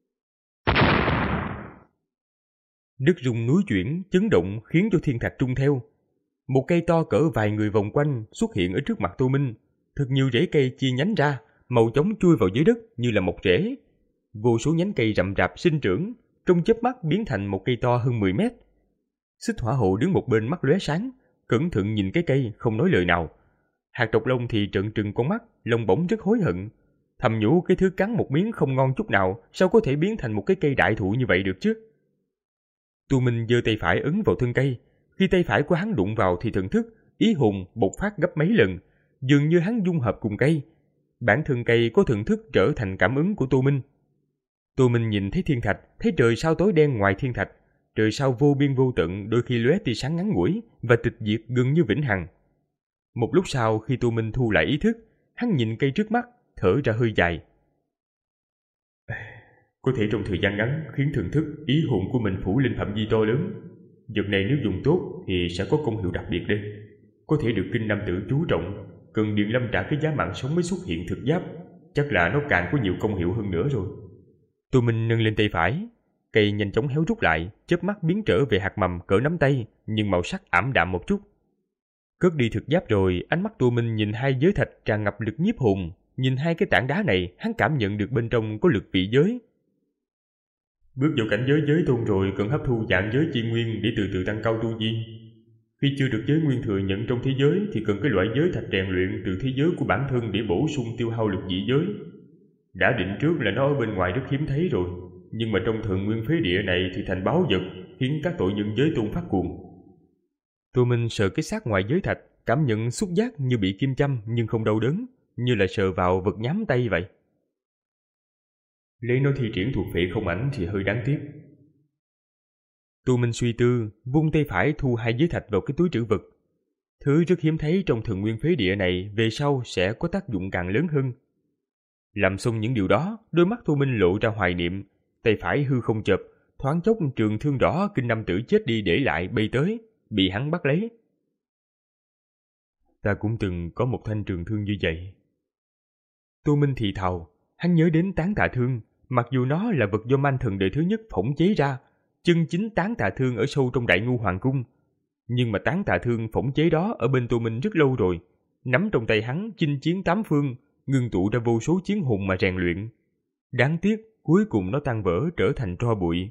Đất rung núi chuyển, chấn động khiến cho thiên thạch rung theo. Một cây to cỡ vài người vòng quanh xuất hiện ở trước mặt Tô Minh, thật nhiều rễ cây chia nhánh ra, màu chóng chui vào dưới đất như là một rễ. Vô số nhánh cây rậm rạp sinh trưởng, trong chớp mắt biến thành một cây to hơn mười mét. Xích Hỏa Hộ đứng một bên mắt lóe sáng, cẩn thận nhìn cái cây không nói lời nào. Hạt Độc Long thì trợn trừng con mắt, lòng bỗng rất hối hận, thầm nhủ cái thứ cắn một miếng không ngon chút nào sao có thể biến thành một cái cây đại thụ như vậy được chứ. Tu Minh giơ tay phải ấn vào thân cây, khi tay phải của hắn đụng vào thì thần thức, ý hồn bộc phát gấp mấy lần, dường như hắn dung hợp cùng cây. Bản thân cây có thần thức trở thành cảm ứng của Tu Minh. Tu Minh nhìn thấy thiên thạch, thấy trời sao tối đen ngoài thiên thạch, trời sao vô biên vô tận, đôi khi lóe tia sáng ngắn ngủi và tịch diệt gần như vĩnh hằng. Một lúc sau, khi Tu Minh thu lại ý thức, hắn nhìn cây trước mắt, thở ra hơi dài. Có thể trong thời gian ngắn khiến thần thức, ý hồn của mình phủ lên phạm vi to lớn. Vật này nếu dùng tốt thì sẽ có công hiệu đặc biệt đây. Có thể được Kinh Nam Tử chú trọng, cần Điền Lâm trả cái giá mạng sống mới xuất hiện thực giáp. Chắc là nó càng có nhiều công hiệu hơn nữa rồi. Tu Minh nâng lên tay phải, cây nhanh chóng héo rút lại, chớp mắt biến trở về hạt mầm cỡ nắm tay, nhưng màu sắc ảm đạm một chút. Cất đi thực giáp rồi, ánh mắt Tu Minh nhìn hai giới thạch tràn ngập lực nhiếp hồn. Nhìn hai cái tảng đá này, hắn cảm nhận được bên trong có lực vị giới. Bước vào cảnh giới giới tôn rồi, cần hấp thu dạng giới chi nguyên để từ từ tăng cao tu vi. Khi chưa được giới nguyên thừa nhận trong thế giới thì cần cái loại giới thạch rèn luyện từ thế giới của bản thân để bổ sung tiêu hao lực dị giới. Đã định trước là nó ở bên ngoài rất hiếm thấy rồi, nhưng mà trong Thượng Nguyên Phế Địa này thì thành báu vật, khiến các tội nhân giới tôn phát cuồng. Tu Minh sờ cái xác ngoài giới thạch, cảm nhận xúc giác như bị kim châm nhưng không đau đớn, như là sờ vào vật nhám tay vậy. Lấy nó thi triển thuộc phệ không ảnh thì hơi đáng tiếc. Tu Minh suy tư, vung tay phải thu hai giới thạch vào cái túi trữ vật. Thứ rất hiếm thấy trong Thượng Nguyên Phế Địa này về sau sẽ có tác dụng càng lớn hơn. Làm xong những điều đó, đôi mắt Tu Minh lộ ra hoài niệm, tay phải hư không chợp, thoáng chốc trường thương đỏ Kinh Nam Tử chết đi để lại bay tới, bị hắn bắt lấy. Ta cũng từng có một thanh trường thương như vậy. Tu Minh thì thào, hắn nhớ đến tán tạ thương, mặc dù nó là vật do Man Thần đời thứ nhất phỏng chế ra, chân chính tán tạ thương ở sâu trong Đại Ngưu Hoàng Cung. Nhưng mà tán tạ thương phỏng chế đó ở bên Tu Minh rất lâu rồi, nắm trong tay hắn chinh chiến tám phương, ngưng tụ ra vô số chiến hồn mà rèn luyện. Đáng tiếc, cuối cùng nó tan vỡ trở thành tro bụi.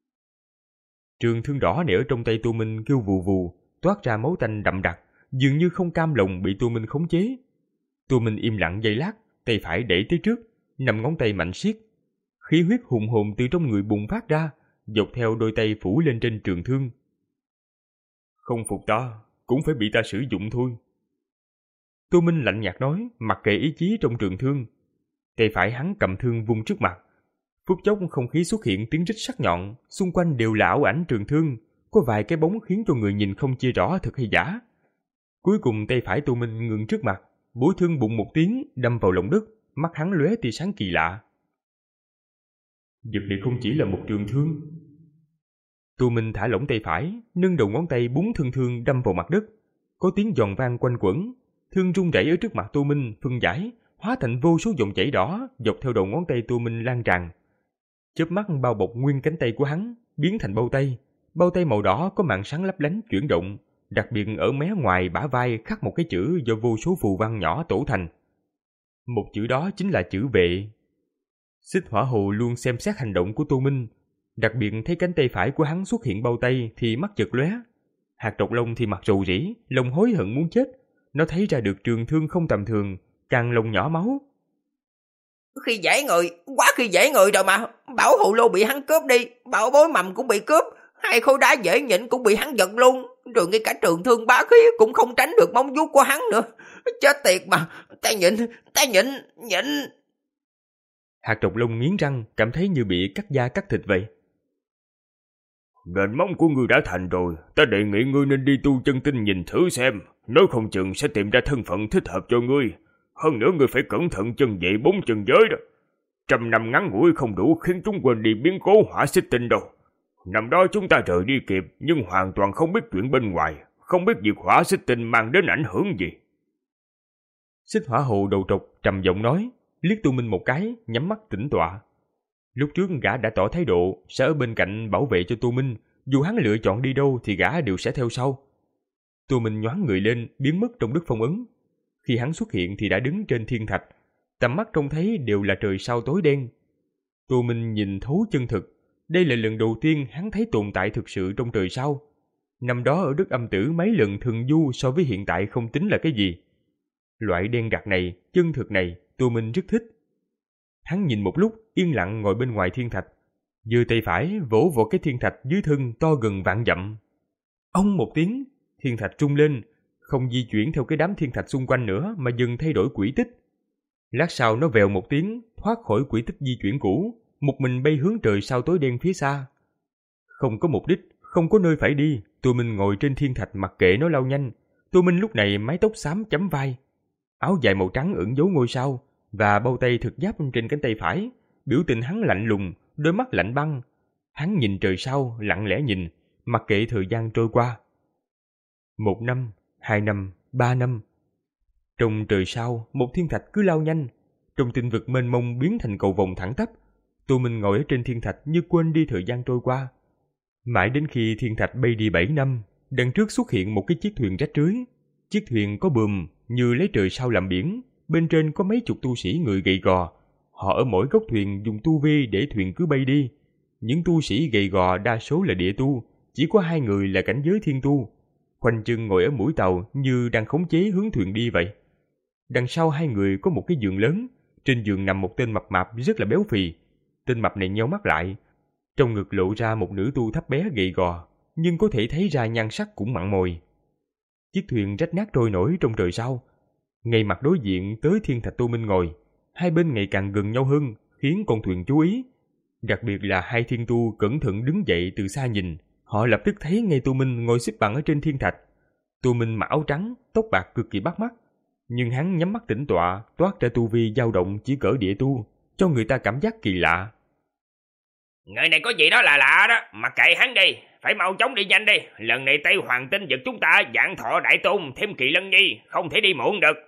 Trường thương đỏ này ở trong tay Tu Minh kêu vù vù, toát ra máu tanh đậm đặc, dường như không cam lòng bị Tu Minh khống chế. Tu Minh im lặng giây lát, tay phải đẩy tới trước, nằm ngón tay mạnh siết. Khí huyết hùng hồn từ trong người bùng phát ra, dọc theo đôi tay phủ lên trên trường thương. Không phục ta, cũng phải bị ta sử dụng thôi. Tu Minh lạnh nhạt nói, mặc kệ ý chí trong trường thương. Tay phải hắn cầm thương vung trước mặt. Phút chốc không khí xuất hiện tiếng rít sắc nhọn, xung quanh đều là ảo ảnh trường thương, có vài cái bóng khiến cho người nhìn không chia rõ thật hay giả. Cuối cùng tay phải Tu Minh ngừng trước mặt, bối thương bụng một tiếng đâm vào lòng đất, mắt hắn lóe tia sáng kỳ lạ. Vật này không chỉ là một trường thương. Tu Minh thả lỏng tay phải, nâng đầu ngón tay búng thân thương đâm vào mặt đất, có tiếng giòn vang quanh quẩn. Thương rung rẩy ở trước mặt Tu Minh phân giải, hóa thành vô số dòng chảy đỏ dọc theo đầu ngón tay Tu Minh lan tràn. Chớp mắt bao bọc nguyên cánh tay của hắn, biến thành bao tay. Bao tay màu đỏ có màn sáng lấp lánh chuyển động, đặc biệt ở mé ngoài bả vai khắc một cái chữ do vô số phù văn nhỏ tổ thành. Một chữ đó chính là chữ vệ. Xích Hỏa Hồ luôn xem xét hành động của Tu Minh, đặc biệt thấy cánh tay phải của hắn xuất hiện bao tay thì mắt chợt lóe. Hạt Độc Long thì mặt rầu rĩ, lòng hối hận muốn chết. Nó thấy ra được trường thương không tầm thường, càng lòng nhỏ máu. Khi dễ người, quá khi dễ người rồi mà. Bảo hộ lô bị hắn cướp đi, bảo bối mầm cũng bị cướp, hai khối đá dễ nhịn cũng bị hắn giật luôn, rồi ngay cả trường thương bá khí cũng không tránh được móng vuốt của hắn nữa. Chết tiệt mà, ta nhịn, ta nhịn, nhịn. Hạt Độc Long nghiến răng, cảm thấy như bị cắt da cắt thịt vậy. Nền móng của ngươi đã thành rồi, ta đề nghị ngươi nên đi tu chân tinh nhìn thử xem, nếu không chừng sẽ tìm ra thân phận thích hợp cho ngươi. Hơn nữa ngươi phải cẩn thận chân vệ bốn chân giới đó. Trăm năm ngắn ngủi không đủ khiến chúng quên đi biến cố hỏa xích tinh đâu. Năm đó chúng ta rời đi kịp, nhưng hoàn toàn không biết chuyện bên ngoài, không biết việc hỏa xích tinh mang đến ảnh hưởng gì. Xích Hỏa Hồ đầu trọc trầm giọng nói, liếc Tu Minh một cái, nhắm mắt tĩnh tọa. Lúc trước gã đã tỏ thái độ sẽ ở bên cạnh bảo vệ cho Tu Minh, dù hắn lựa chọn đi đâu thì gã đều sẽ theo sau. Tu Minh nhoáng người lên, biến mất trong đất phong ấn. Khi hắn xuất hiện thì đã đứng trên thiên thạch, tầm mắt trông thấy đều là trời sao tối đen. Tu Minh nhìn thấu chân thực, đây là lần đầu tiên hắn thấy tồn tại thực sự trong trời sao. Năm đó ở đất âm tử mấy lần thường du so với hiện tại không tính là cái gì. Loại đen đặc này, chân thực này, Tô Minh rất thích. Hắn nhìn một lúc, yên lặng ngồi bên ngoài thiên thạch, giơ tay phải vỗ vào cái thiên thạch dưới thân to gần vạn dặm. Ông một tiếng, thiên thạch rung lên, không di chuyển theo cái đám thiên thạch xung quanh nữa mà dần thay đổi quỹ tích. Lát sau nó vèo một tiếng, thoát khỏi quỹ tích di chuyển cũ, một mình bay hướng trời sao tối đen phía xa. Không có mục đích, không có nơi phải đi, Tô Minh ngồi trên thiên thạch mặc kệ nó lao nhanh. Tô Minh lúc này mái tóc xám chấm vai, áo dài màu trắng ẩn dấu ngôi sao và bao tay thực giáp trên cánh tay phải. Biểu tình hắn lạnh lùng, đôi mắt lạnh băng. Hắn nhìn trời sao, lặng lẽ nhìn, mặc kệ thời gian trôi qua. Một năm, hai năm, ba năm. Trong trời sao, một thiên thạch cứ lao nhanh, trong tinh vực mênh mông biến thành cầu vồng thẳng tắp. Tô Minh ngồi ở trên thiên thạch như quên đi thời gian trôi qua. Mãi đến khi thiên thạch bay đi bảy năm, đằng trước xuất hiện một cái chiếc thuyền rách rưới. Chiếc thuyền có buồm, như lấy trời sao làm biển, bên trên có mấy chục tu sĩ người gầy gò. Họ ở mỗi góc thuyền dùng tu vi để thuyền cứ bay đi. Những tu sĩ gầy gò đa số là địa tu, chỉ có hai người là cảnh giới thiên tu. Khoanh chân ngồi ở mũi tàu như đang khống chế hướng thuyền đi vậy. Đằng sau hai người có một cái giường lớn, trên giường nằm một tên mập mạp rất là béo phì. Tên mập này nheo mắt lại, trong ngực lộ ra một nữ tu thấp bé gầy gò, nhưng có thể thấy ra nhan sắc cũng mặn mòi. Chiếc thuyền rách nát trôi nổi trong trời sao. Ngay mặt đối diện tới thiên thạch Tô Minh ngồi, hai bên ngày càng gần nhau hơn, khiến con thuyền chú ý. Đặc biệt là hai thiên tu cẩn thận đứng dậy từ xa nhìn, họ lập tức thấy ngay Tô Minh ngồi xếp bằng ở trên thiên thạch. Tô Minh mặc áo trắng, tóc bạc cực kỳ bắt mắt, nhưng hắn nhắm mắt tĩnh tọa, toát ra tu vi dao động chỉ cỡ địa tu, cho người ta cảm giác kỳ lạ. Người này có gì đó là lạ đó, mà kệ hắn đi, phải mau chóng đi nhanh đi. Lần này Tây Hoàng Tinh giật chúng ta vạn thọ đại tôn thêm Kỳ Lân Nhi, không thể đi muộn được.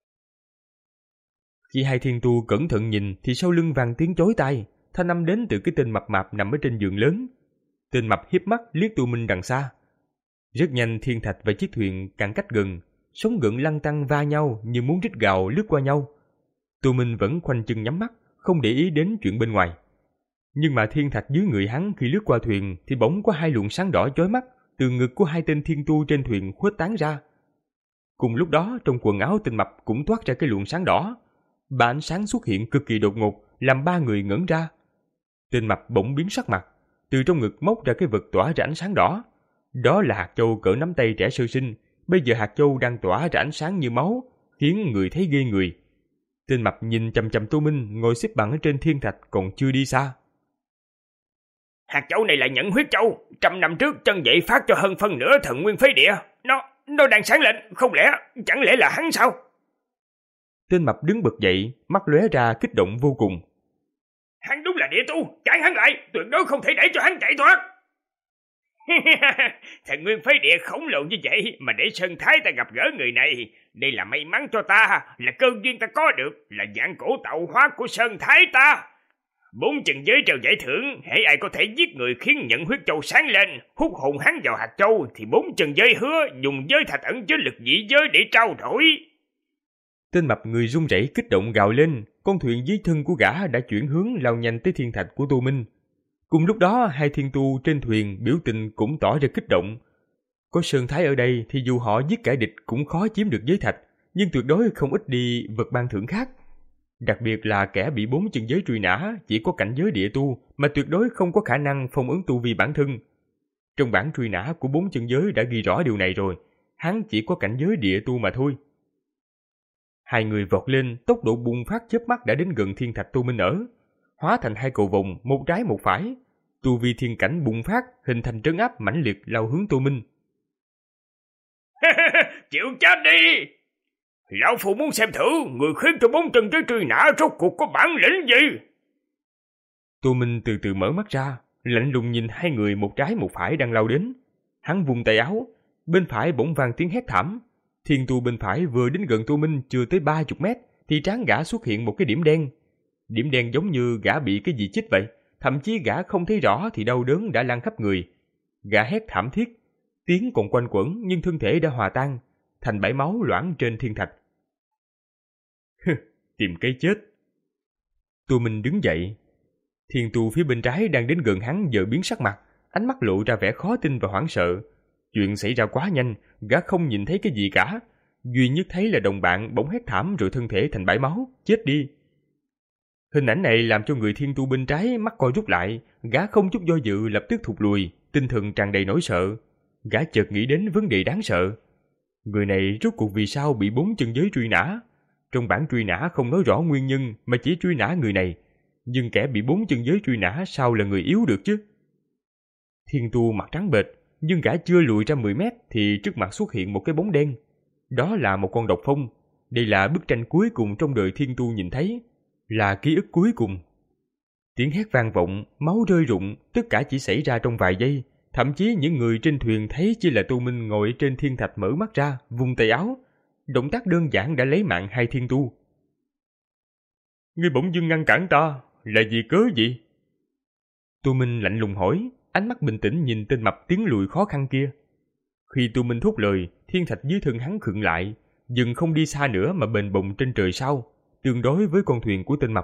Khi hai thiên tu cẩn thận nhìn thì sau lưng vang tiếng chói tai, thanh âm đến từ cái tên mập mạp nằm ở trên giường lớn. Tên mập hiếp mắt liếc Tô Minh đằng xa. Rất nhanh thiên thạch và chiếc thuyền càng cách gần, sóng gợn lăn tăn va nhau như muốn rít gào lướt qua nhau. Tô Minh vẫn khoanh chân nhắm mắt, không để ý đến chuyện bên ngoài. Nhưng mà thiên thạch dưới người hắn khi lướt qua thuyền thì bỗng có hai luồng sáng đỏ chói mắt từ ngực của hai tên thiên tu trên thuyền khuếch tán ra. Cùng lúc đó trong quần áo tên mập cũng toát ra cái luồng sáng đỏ. Ba ánh sáng xuất hiện cực kỳ đột ngột, làm ba người ngẩn ra. Tên mập bỗng biến sắc mặt, từ trong ngực móc ra cái vật tỏa ra ánh sáng đỏ. Đó là hạt châu cỡ nắm tay trẻ sơ sinh. Bây giờ hạt châu đang tỏa ra ánh sáng như máu, khiến người thấy ghê người. Tên mập nhìn chằm chằm Tô Minh ngồi xếp bằng ở trên thiên thạch còn chưa đi xa. Hạt châu này là Nhẫn Huyết Châu, trăm năm trước chân vậy phát cho hơn phân nửa thần nguyên phế địa. Nó, nó đang sáng lên, không lẽ, chẳng lẽ là hắn sao? Tên mập đứng bật dậy, mắt lóe ra kích động vô cùng. Hắn đúng là địa tu, cản hắn lại, tuyệt đối không thể để cho hắn chạy thoát. Thần nguyên phế địa khổng lồ như vậy mà để Sơn Thái ta gặp gỡ người này, đây là may mắn cho ta, là cơ duyên ta có được, là dạng cổ tạo hóa của Sơn Thái ta. Bốn chân giới treo giải thưởng, hễ ai có thể giết người khiến Nhận Huyết Châu sáng lên, hút hồn hắn vào hạt châu, thì bốn chân giới hứa dùng giới thạch ẩn chứa lực dị giới để trao đổi. Tên mập người run rẩy kích động gào lên, con thuyền dưới thân của gã đã chuyển hướng lao nhanh tới thiên thạch của Tô Minh. Cùng lúc đó hai thiên tu trên thuyền biểu tình cũng tỏ ra kích động. Có Sơn Thái ở đây thì dù họ giết kẻ địch cũng khó chiếm được giới thạch, nhưng tuyệt đối không ít đi vật ban thưởng khác. Đặc biệt là kẻ bị bốn chân giới truy nã chỉ có cảnh giới địa tu mà tuyệt đối không có khả năng phong ấn tu vi bản thân. Trong bản truy nã của bốn chân giới đã ghi rõ điều này rồi, hắn chỉ có cảnh giới địa tu mà thôi. Hai người vọt lên, tốc độ bùng phát chớp mắt đã đến gần thiên thạch Tô Minh ở, hóa thành hai cầu vồng, một trái một phải. Tu vi thiên cảnh bùng phát, hình thành trấn áp mãnh liệt lao hướng Tô Minh. Chịu chết đi! Lão Phu muốn xem thử người khiến cho bốn chân giới truy nã rốt cuộc có bản lĩnh gì. Tô Minh từ từ mở mắt ra, lạnh lùng nhìn hai người một trái một phải đang lao đến. Hắn vung tay áo, bên phải bỗng vang tiếng hét thảm. Thiên tu bên phải vừa đến gần Tô Minh chưa tới ba chục mét thì trán gã xuất hiện một cái điểm đen. Điểm đen giống như gã bị cái gì chích vậy, thậm chí gã không thấy rõ thì đau đớn đã lan khắp người. Gã hét thảm thiết, tiếng còn quanh quẩn nhưng thân thể đã hòa tan thành bãi máu loãng trên thiên thạch. Tìm cái chết. Tô Minh đứng dậy. Thiên tu phía bên trái đang đến gần hắn giờ biến sắc mặt, ánh mắt lộ ra vẻ khó tin và hoảng sợ. Chuyện xảy ra quá nhanh, gã không nhìn thấy cái gì cả. Duy nhất thấy là đồng bạn bỗng hét thảm rồi thân thể thành bãi máu, chết đi. Hình ảnh này làm cho người thiên tu bên trái mắt co rút lại, gã không chút do dự lập tức thụt lùi, tinh thần tràn đầy nỗi sợ. Gã chợt nghĩ đến vấn đề đáng sợ. Người này rốt cuộc vì sao bị bốn chân giới truy nã? Trong bản truy nã không nói rõ nguyên nhân mà chỉ truy nã người này. Nhưng kẻ bị bốn chân giới truy nã sao là người yếu được chứ? Thiên tu mặt trắng bệch, nhưng gã chưa lùi ra mười mét thì trước mặt xuất hiện một cái bóng đen. Đó là một con độc phong. Đây là bức tranh cuối cùng trong đời thiên tu nhìn thấy, là ký ức cuối cùng. Tiếng hét vang vọng, máu rơi rụng, tất cả chỉ xảy ra trong vài giây. Thậm chí những người trên thuyền thấy chỉ là Tô Minh ngồi trên thiên thạch mở mắt ra, vung tay áo. Động tác đơn giản đã lấy mạng hai thiên tu. Ngươi bỗng dưng ngăn cản ta, là vì cớ gì? Tô Minh lạnh lùng hỏi, ánh mắt bình tĩnh nhìn tên mập tiến lùi khó khăn kia. Khi Tô Minh thốt lời, thiên thạch dưới thân hắn khựng lại, dừng không đi xa nữa mà bền bồng trên trời sau, tương đối với con thuyền của tên mập.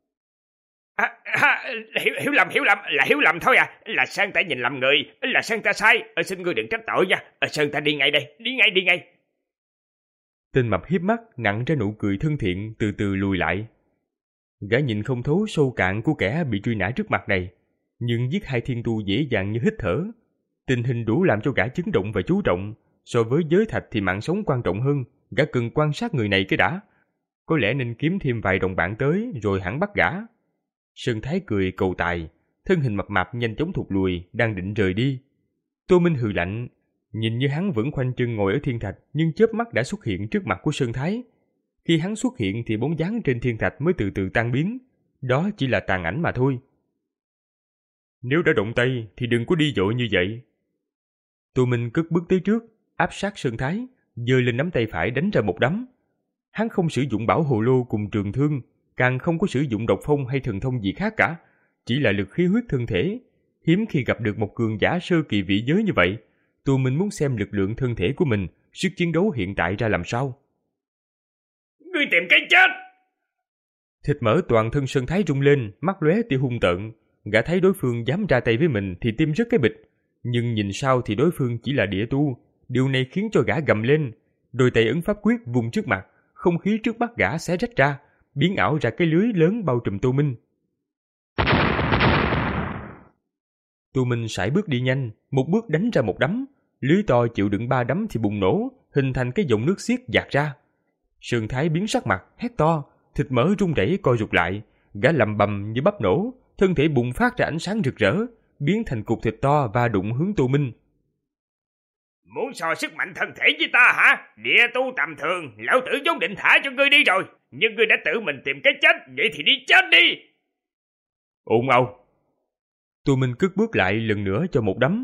À, à, hiểu, hiểu lầm, hiểu lầm, là hiểu lầm thôi à, là Sơn ta nhìn lầm người, là Sơn ta sai, à, xin ngươi đừng trách tội nha, à, Sơn ta đi ngay đây, đi ngay, đi ngay. Tên mập hiếp mắt, nặng ra nụ cười thân thiện, từ từ lùi lại. Gã nhìn không thấu sâu cạn của kẻ bị truy nã trước mặt này, nhưng giết hai thiên tu dễ dàng như hít thở. Tình hình đủ làm cho gã chấn động và chú trọng. So với giới thạch thì mạng sống quan trọng hơn, gã cần quan sát người này cái đã. Có lẽ nên kiếm thêm vài đồng bạn tới rồi hẳn bắt gã. Sơn Thái cười cầu tài, thân hình mập mạp nhanh chóng thụt lùi, đang định rời đi. Tô Minh hừ lạnh, nhìn như hắn vẫn khoanh chân ngồi ở thiên thạch, nhưng chớp mắt đã xuất hiện trước mặt của Sơn Thái. Khi hắn xuất hiện thì bóng dáng trên thiên thạch mới từ từ tan biến, đó chỉ là tàn ảnh mà thôi. Nếu đã động tay thì đừng có đi vội như vậy. Tô Minh cất bước tới trước, áp sát Sơn Thái, giơ lên nắm tay phải đánh ra một đấm. Hắn không sử dụng bảo hồ lô cùng trường thương, càng không có sử dụng độc phong hay thần thông gì khác cả, chỉ là lực khí huyết thân thể. Hiếm khi gặp được một cường giả sơ kỳ vị giới như vậy. Tô Minh muốn xem lực lượng thân thể của mình, sức chiến đấu hiện tại ra làm sao. Ngươi tìm cái chết! Thịt mỡ toàn thân Sơn Thái rung lên, mắt lóe tia hung tợn. Gã thấy đối phương dám ra tay với mình thì tim rất cái bịch, nhưng nhìn sau thì đối phương chỉ là địa tu. Điều này khiến cho gã gầm lên, đôi tay ấn pháp quyết vùng trước mặt, không khí trước mắt gã xé rách ra, biến ảo ra cái lưới lớn bao trùm Tô Minh. Tô Minh sải bước đi nhanh, một bước đánh ra một đấm, lưới to chịu đựng ba đấm thì bùng nổ, hình thành cái dòng nước xiết dạt ra. Sơn Thái biến sắc mặt, hét to, thịt mỡ rung rẩy co rụt lại, gã lầm bầm như bắp nổ, thân thể bùng phát ra ánh sáng rực rỡ, biến thành cục thịt to và đụng hướng Tô Minh. Muốn so sức mạnh thân thể với ta hả? Địa tu tầm thường, lão tử vốn định thả cho ngươi đi rồi, nhưng ngươi đã tự mình tìm cái chết, vậy thì đi chết đi. Ồn ào. Tô Minh cất bước lại lần nữa cho một đấm.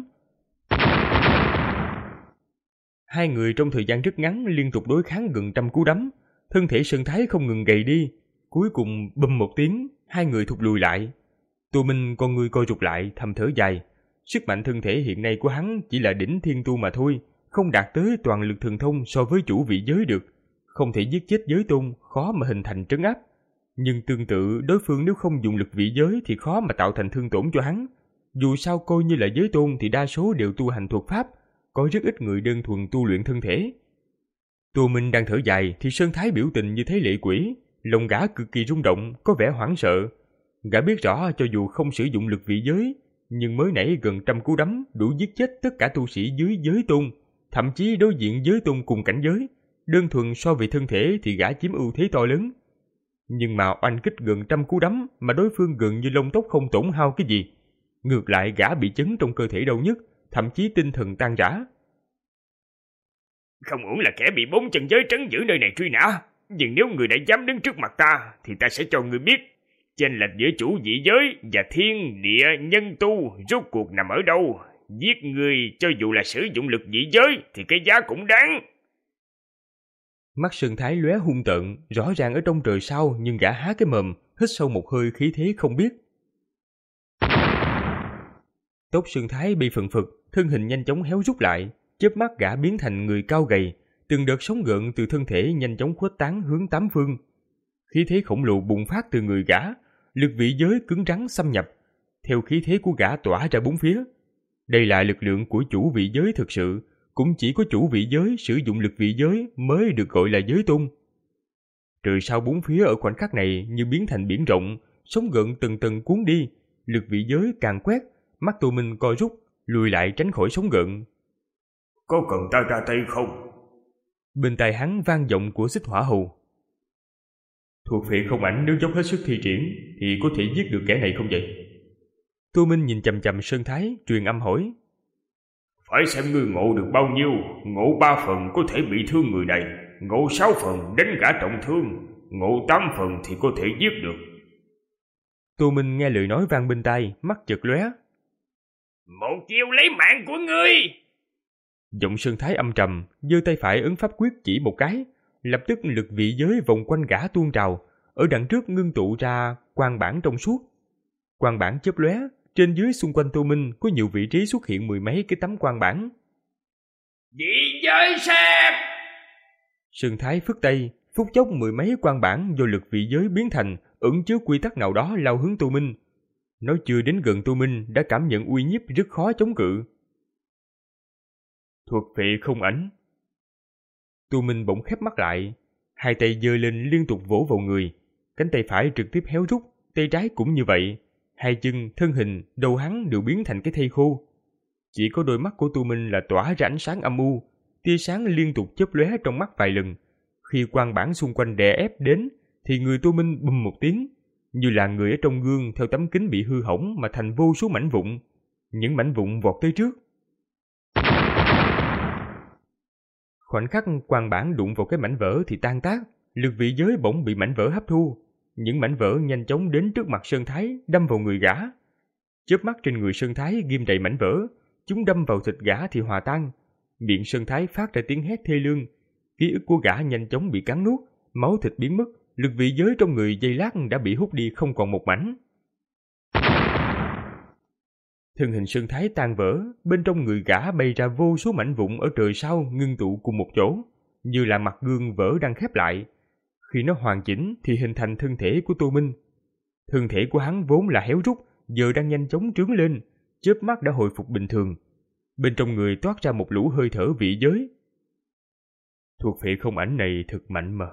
Hai người trong thời gian rất ngắn liên tục đối kháng gần trăm cú đấm, thân thể Sơn Thái không ngừng gầy đi, cuối cùng bùm một tiếng, hai người thụt lùi lại. Tô Minh con người co rụt lại, thầm thở dài. Sức mạnh thân thể hiện nay của hắn chỉ là đỉnh thiên tu mà thôi, không đạt tới toàn lực thần thông so với chủ vị giới được, không thể giết chết giới tôn, khó mà hình thành trấn áp. Nhưng tương tự, đối phương nếu không dùng lực vị giới thì khó mà tạo thành thương tổn cho hắn. Dù sao coi như là giới tôn thì đa số đều tu hành thuật pháp, có rất ít người đơn thuần tu luyện thân thể. Tô Minh đang thở dài thì Sơn Thái biểu tình như thế lệ quỷ, lòng gã cực kỳ rung động, có vẻ hoảng sợ. Gã biết rõ cho dù không sử dụng lực vị giới, nhưng mới nãy gần trăm cú đấm đủ giết chết tất cả tu sĩ dưới giới tôn, thậm chí đối diện giới tôn cùng cảnh giới. Đơn thuần so về thân thể thì gã chiếm ưu thế to lớn. Nhưng mà oanh kích gần trăm cú đấm mà đối phương gần như lông tóc không tổn hao cái gì. Ngược lại gã bị chấn trong cơ thể đau nhức, thậm chí tinh thần tan rã. Không uổng là kẻ bị bốn chân giới trấn giữ nơi này truy nã, nhưng nếu người đã dám đứng trước mặt ta thì ta sẽ cho người biết chênh lệch giữa chủ vị giới và thiên địa nhân tu rốt cuộc nằm ở đâu. Giết người cho dù là sử dụng lực vị giới thì cái giá cũng đáng. Mắt Sơn Thái lóe hung tợn, rõ ràng ở trong trời sao, nhưng gã há cái mồm, hít sâu một hơi khí thế không biết. Tóc Sơn Thái bị phần phật, thân hình nhanh chóng héo rút lại, chớp mắt gã biến thành người cao gầy, từng đợt sóng gợn từ thân thể nhanh chóng khuếch tán hướng tám phương. Khí thế khổng lồ bùng phát từ người gã, lực vị giới cứng rắn xâm nhập, theo khí thế của gã tỏa ra bốn phía. Đây là lực lượng của chủ vị giới thực sự, cũng chỉ có chủ vị giới sử dụng lực vị giới mới được gọi là giới tôn. Trời sao bốn phía ở khoảnh khắc này như biến thành biển rộng, sóng gợn từng tầng cuốn đi, lực vị giới càng quét, mắt Tô Minh co rút, lùi lại tránh khỏi sóng gợn. Có cần ta ra tay không? Bên tai hắn vang giọng của Xích Hỏa Hầu. Thuộc vệ không ảnh nếu dốc hết sức thi triển thì có thể giết được kẻ này không vậy? Tô Minh nhìn chằm chằm Sơn Thái, truyền âm hỏi. Phải xem ngươi ngộ được bao nhiêu, ngộ ba phần có thể bị thương người này, ngộ sáu phần đánh gã trọng thương, ngộ tám phần thì có thể giết được. Tô Minh nghe lời nói vang bên tai, mắt chợt lóe. Một chiêu lấy mạng của ngươi! Giọng Sơn Thái âm trầm, giơ tay phải ấn pháp quyết chỉ một cái, lập tức lực vị giới vòng quanh gã tuôn trào, ở đằng trước ngưng tụ ra quang bản trong suốt. Quang bản chớp lóe, trên dưới xung quanh Tô Minh có nhiều vị trí xuất hiện mười mấy cái tấm quang bản. Dị giới sát! Sơn Thái phất tay, phút chốc mười mấy quang bản do lực vị giới biến thành, ẩn chứa quy tắc nào đó lao hướng Tô Minh. Nó chưa đến gần Tô Minh đã cảm nhận uy nhiếp rất khó chống cự. Thuộc vệ không ảnh. Tô Minh bỗng khép mắt lại, hai tay giơ lên liên tục vỗ vào người, cánh tay phải trực tiếp héo rút, tay trái cũng như vậy, hai chân, thân hình, đầu hắn đều biến thành cái thây khô. Chỉ có đôi mắt của Tô Minh là tỏa ra ánh sáng âm u, tia sáng liên tục chớp lóe trong mắt vài lần. Khi quang bản xung quanh đè ép đến, thì người Tô Minh bùm một tiếng, như là người ở trong gương theo tấm kính bị hư hỏng mà thành vô số mảnh vụn. Những mảnh vụn vọt tới trước. Khoảnh khắc quang bản đụng vào cái mảnh vỡ thì tan tác, lực vị giới bỗng bị mảnh vỡ hấp thu. Những mảnh vỡ nhanh chóng đến trước mặt Sơn Thái, đâm vào người gã. Chớp mắt trên người Sơn Thái ghim đầy mảnh vỡ, chúng đâm vào thịt gã thì hòa tan. Miệng Sơn Thái phát ra tiếng hét thê lương. Ký ức của gã nhanh chóng bị cắn nuốt, máu thịt biến mất, lực vị giới trong người giây lát đã bị hút đi không còn một mảnh. Thân hình Sơn Thái tan vỡ, bên trong người gã bay ra vô số mảnh vụn ở trời sau ngưng tụ cùng một chỗ, như là mặt gương vỡ đang khép lại. Khi nó hoàn chỉnh thì hình thành thân thể của Tô Minh. Thân thể của hắn vốn là héo rút, giờ đang nhanh chóng trướng lên, chớp mắt đã hồi phục bình thường. Bên trong người toát ra một lũ hơi thở vị giới. Thuộc vệ không ảnh này thật mạnh mà.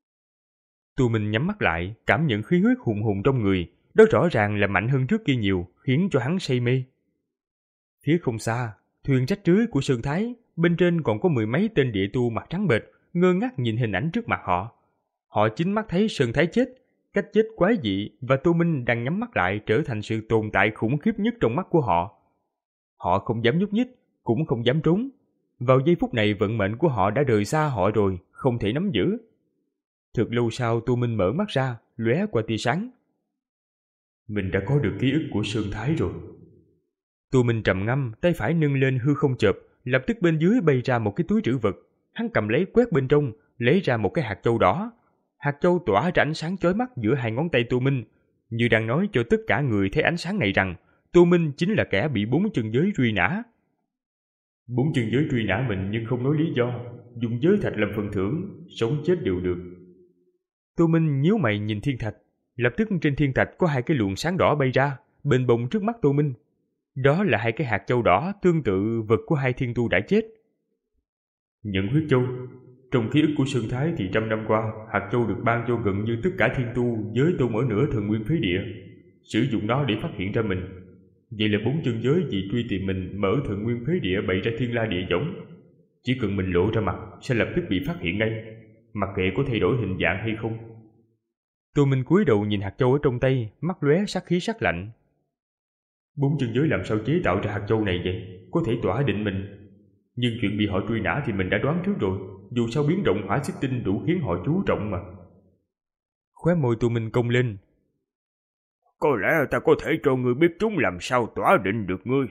Tô Minh nhắm mắt lại, cảm nhận khí huyết hùng hùng trong người, đó rõ ràng là mạnh hơn trước kia nhiều, khiến cho hắn say mê. Phía không xa, thuyền rách rưới của Sơn Thái, bên trên còn có mười mấy tên địa tu mặt trắng bệch, ngơ ngác nhìn hình ảnh trước mặt họ. Họ chính mắt thấy Sơn Thái chết, cách chết quái dị, và Tô Minh đang nhắm mắt lại trở thành sự tồn tại khủng khiếp nhất trong mắt của họ. Họ không dám nhúc nhích, cũng không dám trốn. Vào giây phút này vận mệnh của họ đã rời xa họ rồi, không thể nắm giữ. Thật lâu sau Tô Minh mở mắt ra, lóe qua tia sáng. Mình đã có được ký ức của Sơn Thái rồi. Tô Minh trầm ngâm, tay phải nâng lên hư không chợp, lập tức bên dưới bay ra một cái túi trữ vật. Hắn cầm lấy quét bên trong, lấy ra một cái hạt châu đỏ. Hạt châu tỏa ra ánh sáng chói mắt giữa hai ngón tay Tô Minh, như đang nói cho tất cả người thấy ánh sáng này rằng Tô Minh chính là kẻ bị bốn chân giới truy nã. Bốn chân giới truy nã mình nhưng không nói lý do, dùng giới thạch làm phần thưởng, sống chết đều được. Tô Minh nhíu mày nhìn thiên thạch, lập tức trên thiên thạch có hai cái luồng sáng đỏ bay ra, bềnh bồng trước mắt Tô Minh. Đó là hai cái hạt châu đỏ tương tự vật của hai thiên tu đã chết. Nhận huyết châu. Trong ký ức của Sơn Thái thì trăm năm qua, hạt châu được ban cho gần như tất cả thiên tu giới tôn ở nửa thần nguyên phế địa, sử dụng nó để phát hiện ra mình. Vậy là bốn chân giới vì truy tìm mình mở thần nguyên phế địa bày ra thiên la địa võng. Chỉ cần mình lộ ra mặt sẽ lập tức bị phát hiện ngay, mặc kệ có thay đổi hình dạng hay không. Tô Minh cúi đầu nhìn hạt châu ở trong tay, mắt lóe sát khí sắc lạnh. Bốn chân giới làm sao chế tạo ra hạt châu này vậy? Có thể tỏa định mình. Nhưng chuyện bị họ truy nã thì mình đã đoán trước rồi. Dù sao biến động hỏa xích tinh đủ khiến họ chú trọng mà. Khóe môi Tô Minh cong lên. Có lẽ ta có thể cho ngươi biết chúng làm sao tỏa định được ngươi.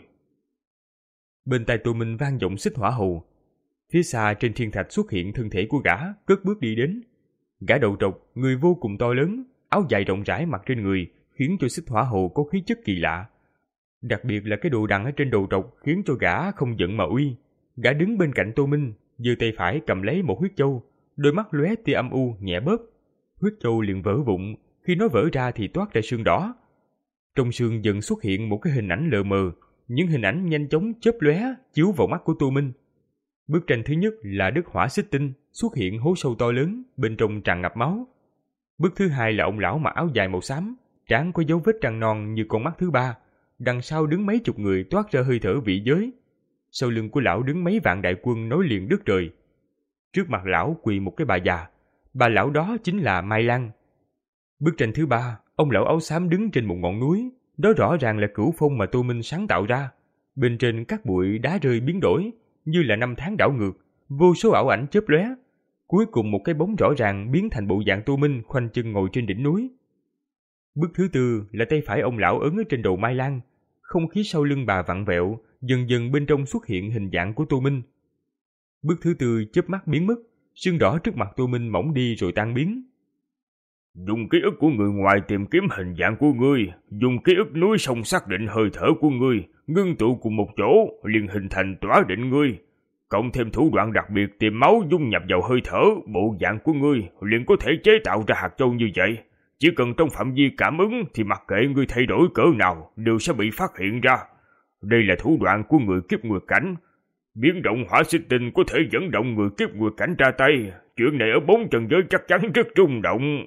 Bên tai Tô Minh vang giọng Xích Hỏa Hầu. Phía xa trên thiên thạch xuất hiện thân thể của gã, cất bước đi đến. Gã đầu trọc, người vô cùng to lớn, áo dài rộng rãi mặc trên người, khiến cho Xích Hỏa Hầu có khí chất kỳ lạ. Đặc biệt là cái đồ đằng ở trên đầu trọc khiến cho gã không giận mà uy. Gã đứng bên cạnh Tô Minh, giơ tay phải cầm lấy một huyết châu, đôi mắt lóe tia âm u nhẹ bớp. Huyết châu liền vỡ vụn, khi nó vỡ ra thì toát ra sương đỏ. Trong sương dần xuất hiện một cái hình ảnh lờ mờ, những hình ảnh nhanh chóng chớp lóe chiếu vào mắt của Tô Minh. Bức tranh thứ nhất là đất hỏa xích tinh xuất hiện hố sâu to lớn, bên trong tràn ngập máu. Bức thứ hai là ông lão mặc áo dài màu xám, trán có dấu vết trăng non như con mắt thứ ba. Đằng sau đứng mấy chục người toát ra hơi thở vị giới. Sau lưng của lão đứng mấy vạn đại quân nối liền đất trời. Trước mặt lão quỳ một cái bà già. Bà lão đó chính là Mai Lan. Bức tranh thứ ba, ông lão áo xám đứng trên một ngọn núi. Đó rõ ràng là cửu phong mà Tô Minh sáng tạo ra. Bên trên các bụi đá rơi biến đổi, như là năm tháng đảo ngược, vô số ảo ảnh chớp lóe. Cuối cùng một cái bóng rõ ràng biến thành bộ dạng Tô Minh khoanh chân ngồi trên đỉnh núi. Bức thứ tư là tay phải ông lão ấn ở trên đầu Mai Lan. Không khí sau lưng bà vặn vẹo, dần dần bên trong xuất hiện hình dạng của Tô Minh. Bức thứ tư chớp mắt biến mất, sương đỏ trước mặt Tô Minh mỏng đi rồi tan biến. Dùng ký ức của người ngoài tìm kiếm hình dạng của ngươi, dùng ký ức núi sông xác định hơi thở của ngươi, ngưng tụ cùng một chỗ liền hình thành tỏa định ngươi. Cộng thêm thủ đoạn đặc biệt tìm máu dung nhập vào hơi thở, bộ dạng của ngươi liền có thể chế tạo ra hạt châu như vậy. Chỉ cần trong phạm vi cảm ứng thì mặc kệ ngươi thay đổi cỡ nào đều sẽ bị phát hiện ra. Đây là thủ đoạn của người kiếp nguyệt cảnh. Biến động hỏa xích tinh có thể dẫn động người kiếp nguyệt cảnh ra tay. Chuyện này ở bốn trần giới chắc chắn rất rung động.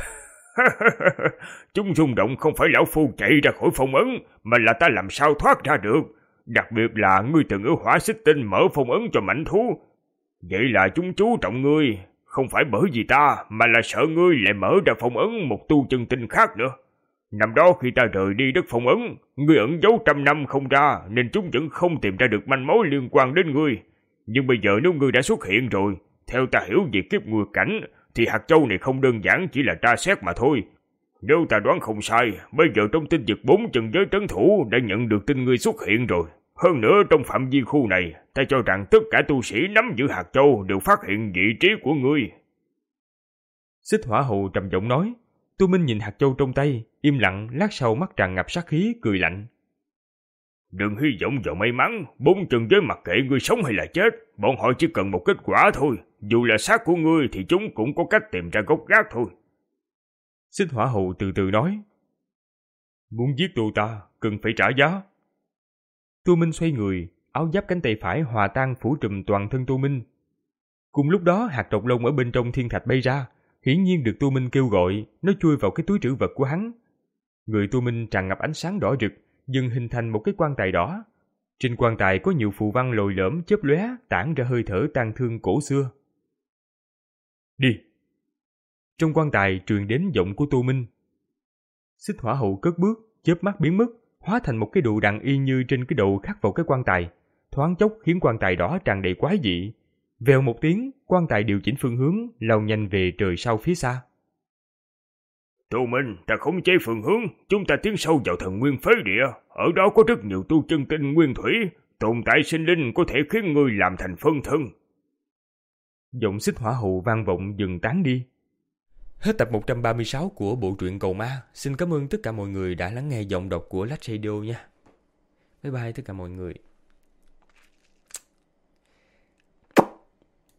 Chúng rung động không phải lão phu chạy ra khỏi phong ấn, mà là ta làm sao thoát ra được. Đặc biệt là ngươi từng ở hỏa xích tinh mở phong ấn cho mãnh thú. Vậy là chúng chú trọng ngươi, không phải bởi vì ta, mà là sợ ngươi lại mở ra phong ấn một tu chân tinh khác nữa. Năm đó khi ta rời đi đất phong ấn, ngươi ẩn giấu trăm năm không ra, nên chúng vẫn không tìm ra được manh mối liên quan đến ngươi. Nhưng bây giờ nếu ngươi đã xuất hiện rồi, theo ta hiểu về kiếp nguyệt cảnh, thì hạt châu này không đơn giản chỉ là tra xét mà thôi. Nếu ta đoán không sai, bây giờ trong tinh vực bốn chân giới trấn thủ đã nhận được tin ngươi xuất hiện rồi. Hơn nữa trong phạm vi khu này, ta cho rằng tất cả tu sĩ nắm giữ hạt châu đều phát hiện vị trí của ngươi. Xích Hỏa Hầu trầm giọng nói. Tô Minh nhìn hạt châu trong tay, im lặng, lát sau mắt tràn ngập sát khí, cười lạnh. Đừng hy vọng vào may mắn, bốn chân giới mặc kệ ngươi sống hay là chết, bọn họ chỉ cần một kết quả thôi. Dù là xác của ngươi thì chúng cũng có cách tìm ra gốc gác thôi. Xích Hỏa Hầu từ từ nói. Muốn giết tôi ta, cần phải trả giá. Tô Minh xoay người, áo giáp cánh tay phải hòa tan phủ trùm toàn thân Tô Minh. Cùng lúc đó hạt độc lông ở bên trong thiên thạch bay ra, hiển nhiên được Tô Minh kêu gọi, nó chui vào cái túi trữ vật của hắn. Người Tô Minh tràn ngập ánh sáng đỏ rực, dần hình thành một cái quan tài đỏ. Trên quan tài có nhiều phù văn lồi lõm chớp lóe, tản ra hơi thở tang thương cổ xưa. Đi. Trong quan tài truyền đến giọng của Tô Minh. Xích Hỏa Hậu cất bước, chớp mắt biến mất, hóa thành một cái đồ đằng y như trên cái đầu khắc vào cái quan tài, thoáng chốc khiến quan tài đỏ tràn đầy quái dị. Vèo một tiếng, quan tài điều chỉnh phương hướng, lao nhanh về trời sau phía xa. Tô Minh, ta khống chế phương hướng, chúng ta tiến sâu vào thần nguyên phế địa, ở đó có rất nhiều tu chân tinh nguyên thủy, tồn tại sinh linh có thể khiến ngươi làm thành phân thân. Giọng Xích Hỏa Hậu vang vọng dừng tán đi. Hết tập một trăm ba mươi sáu của bộ truyện Cầu Ma. Xin cảm ơn tất cả mọi người đã lắng nghe giọng đọc của Lách Radio nha. Bye bye tất cả mọi người.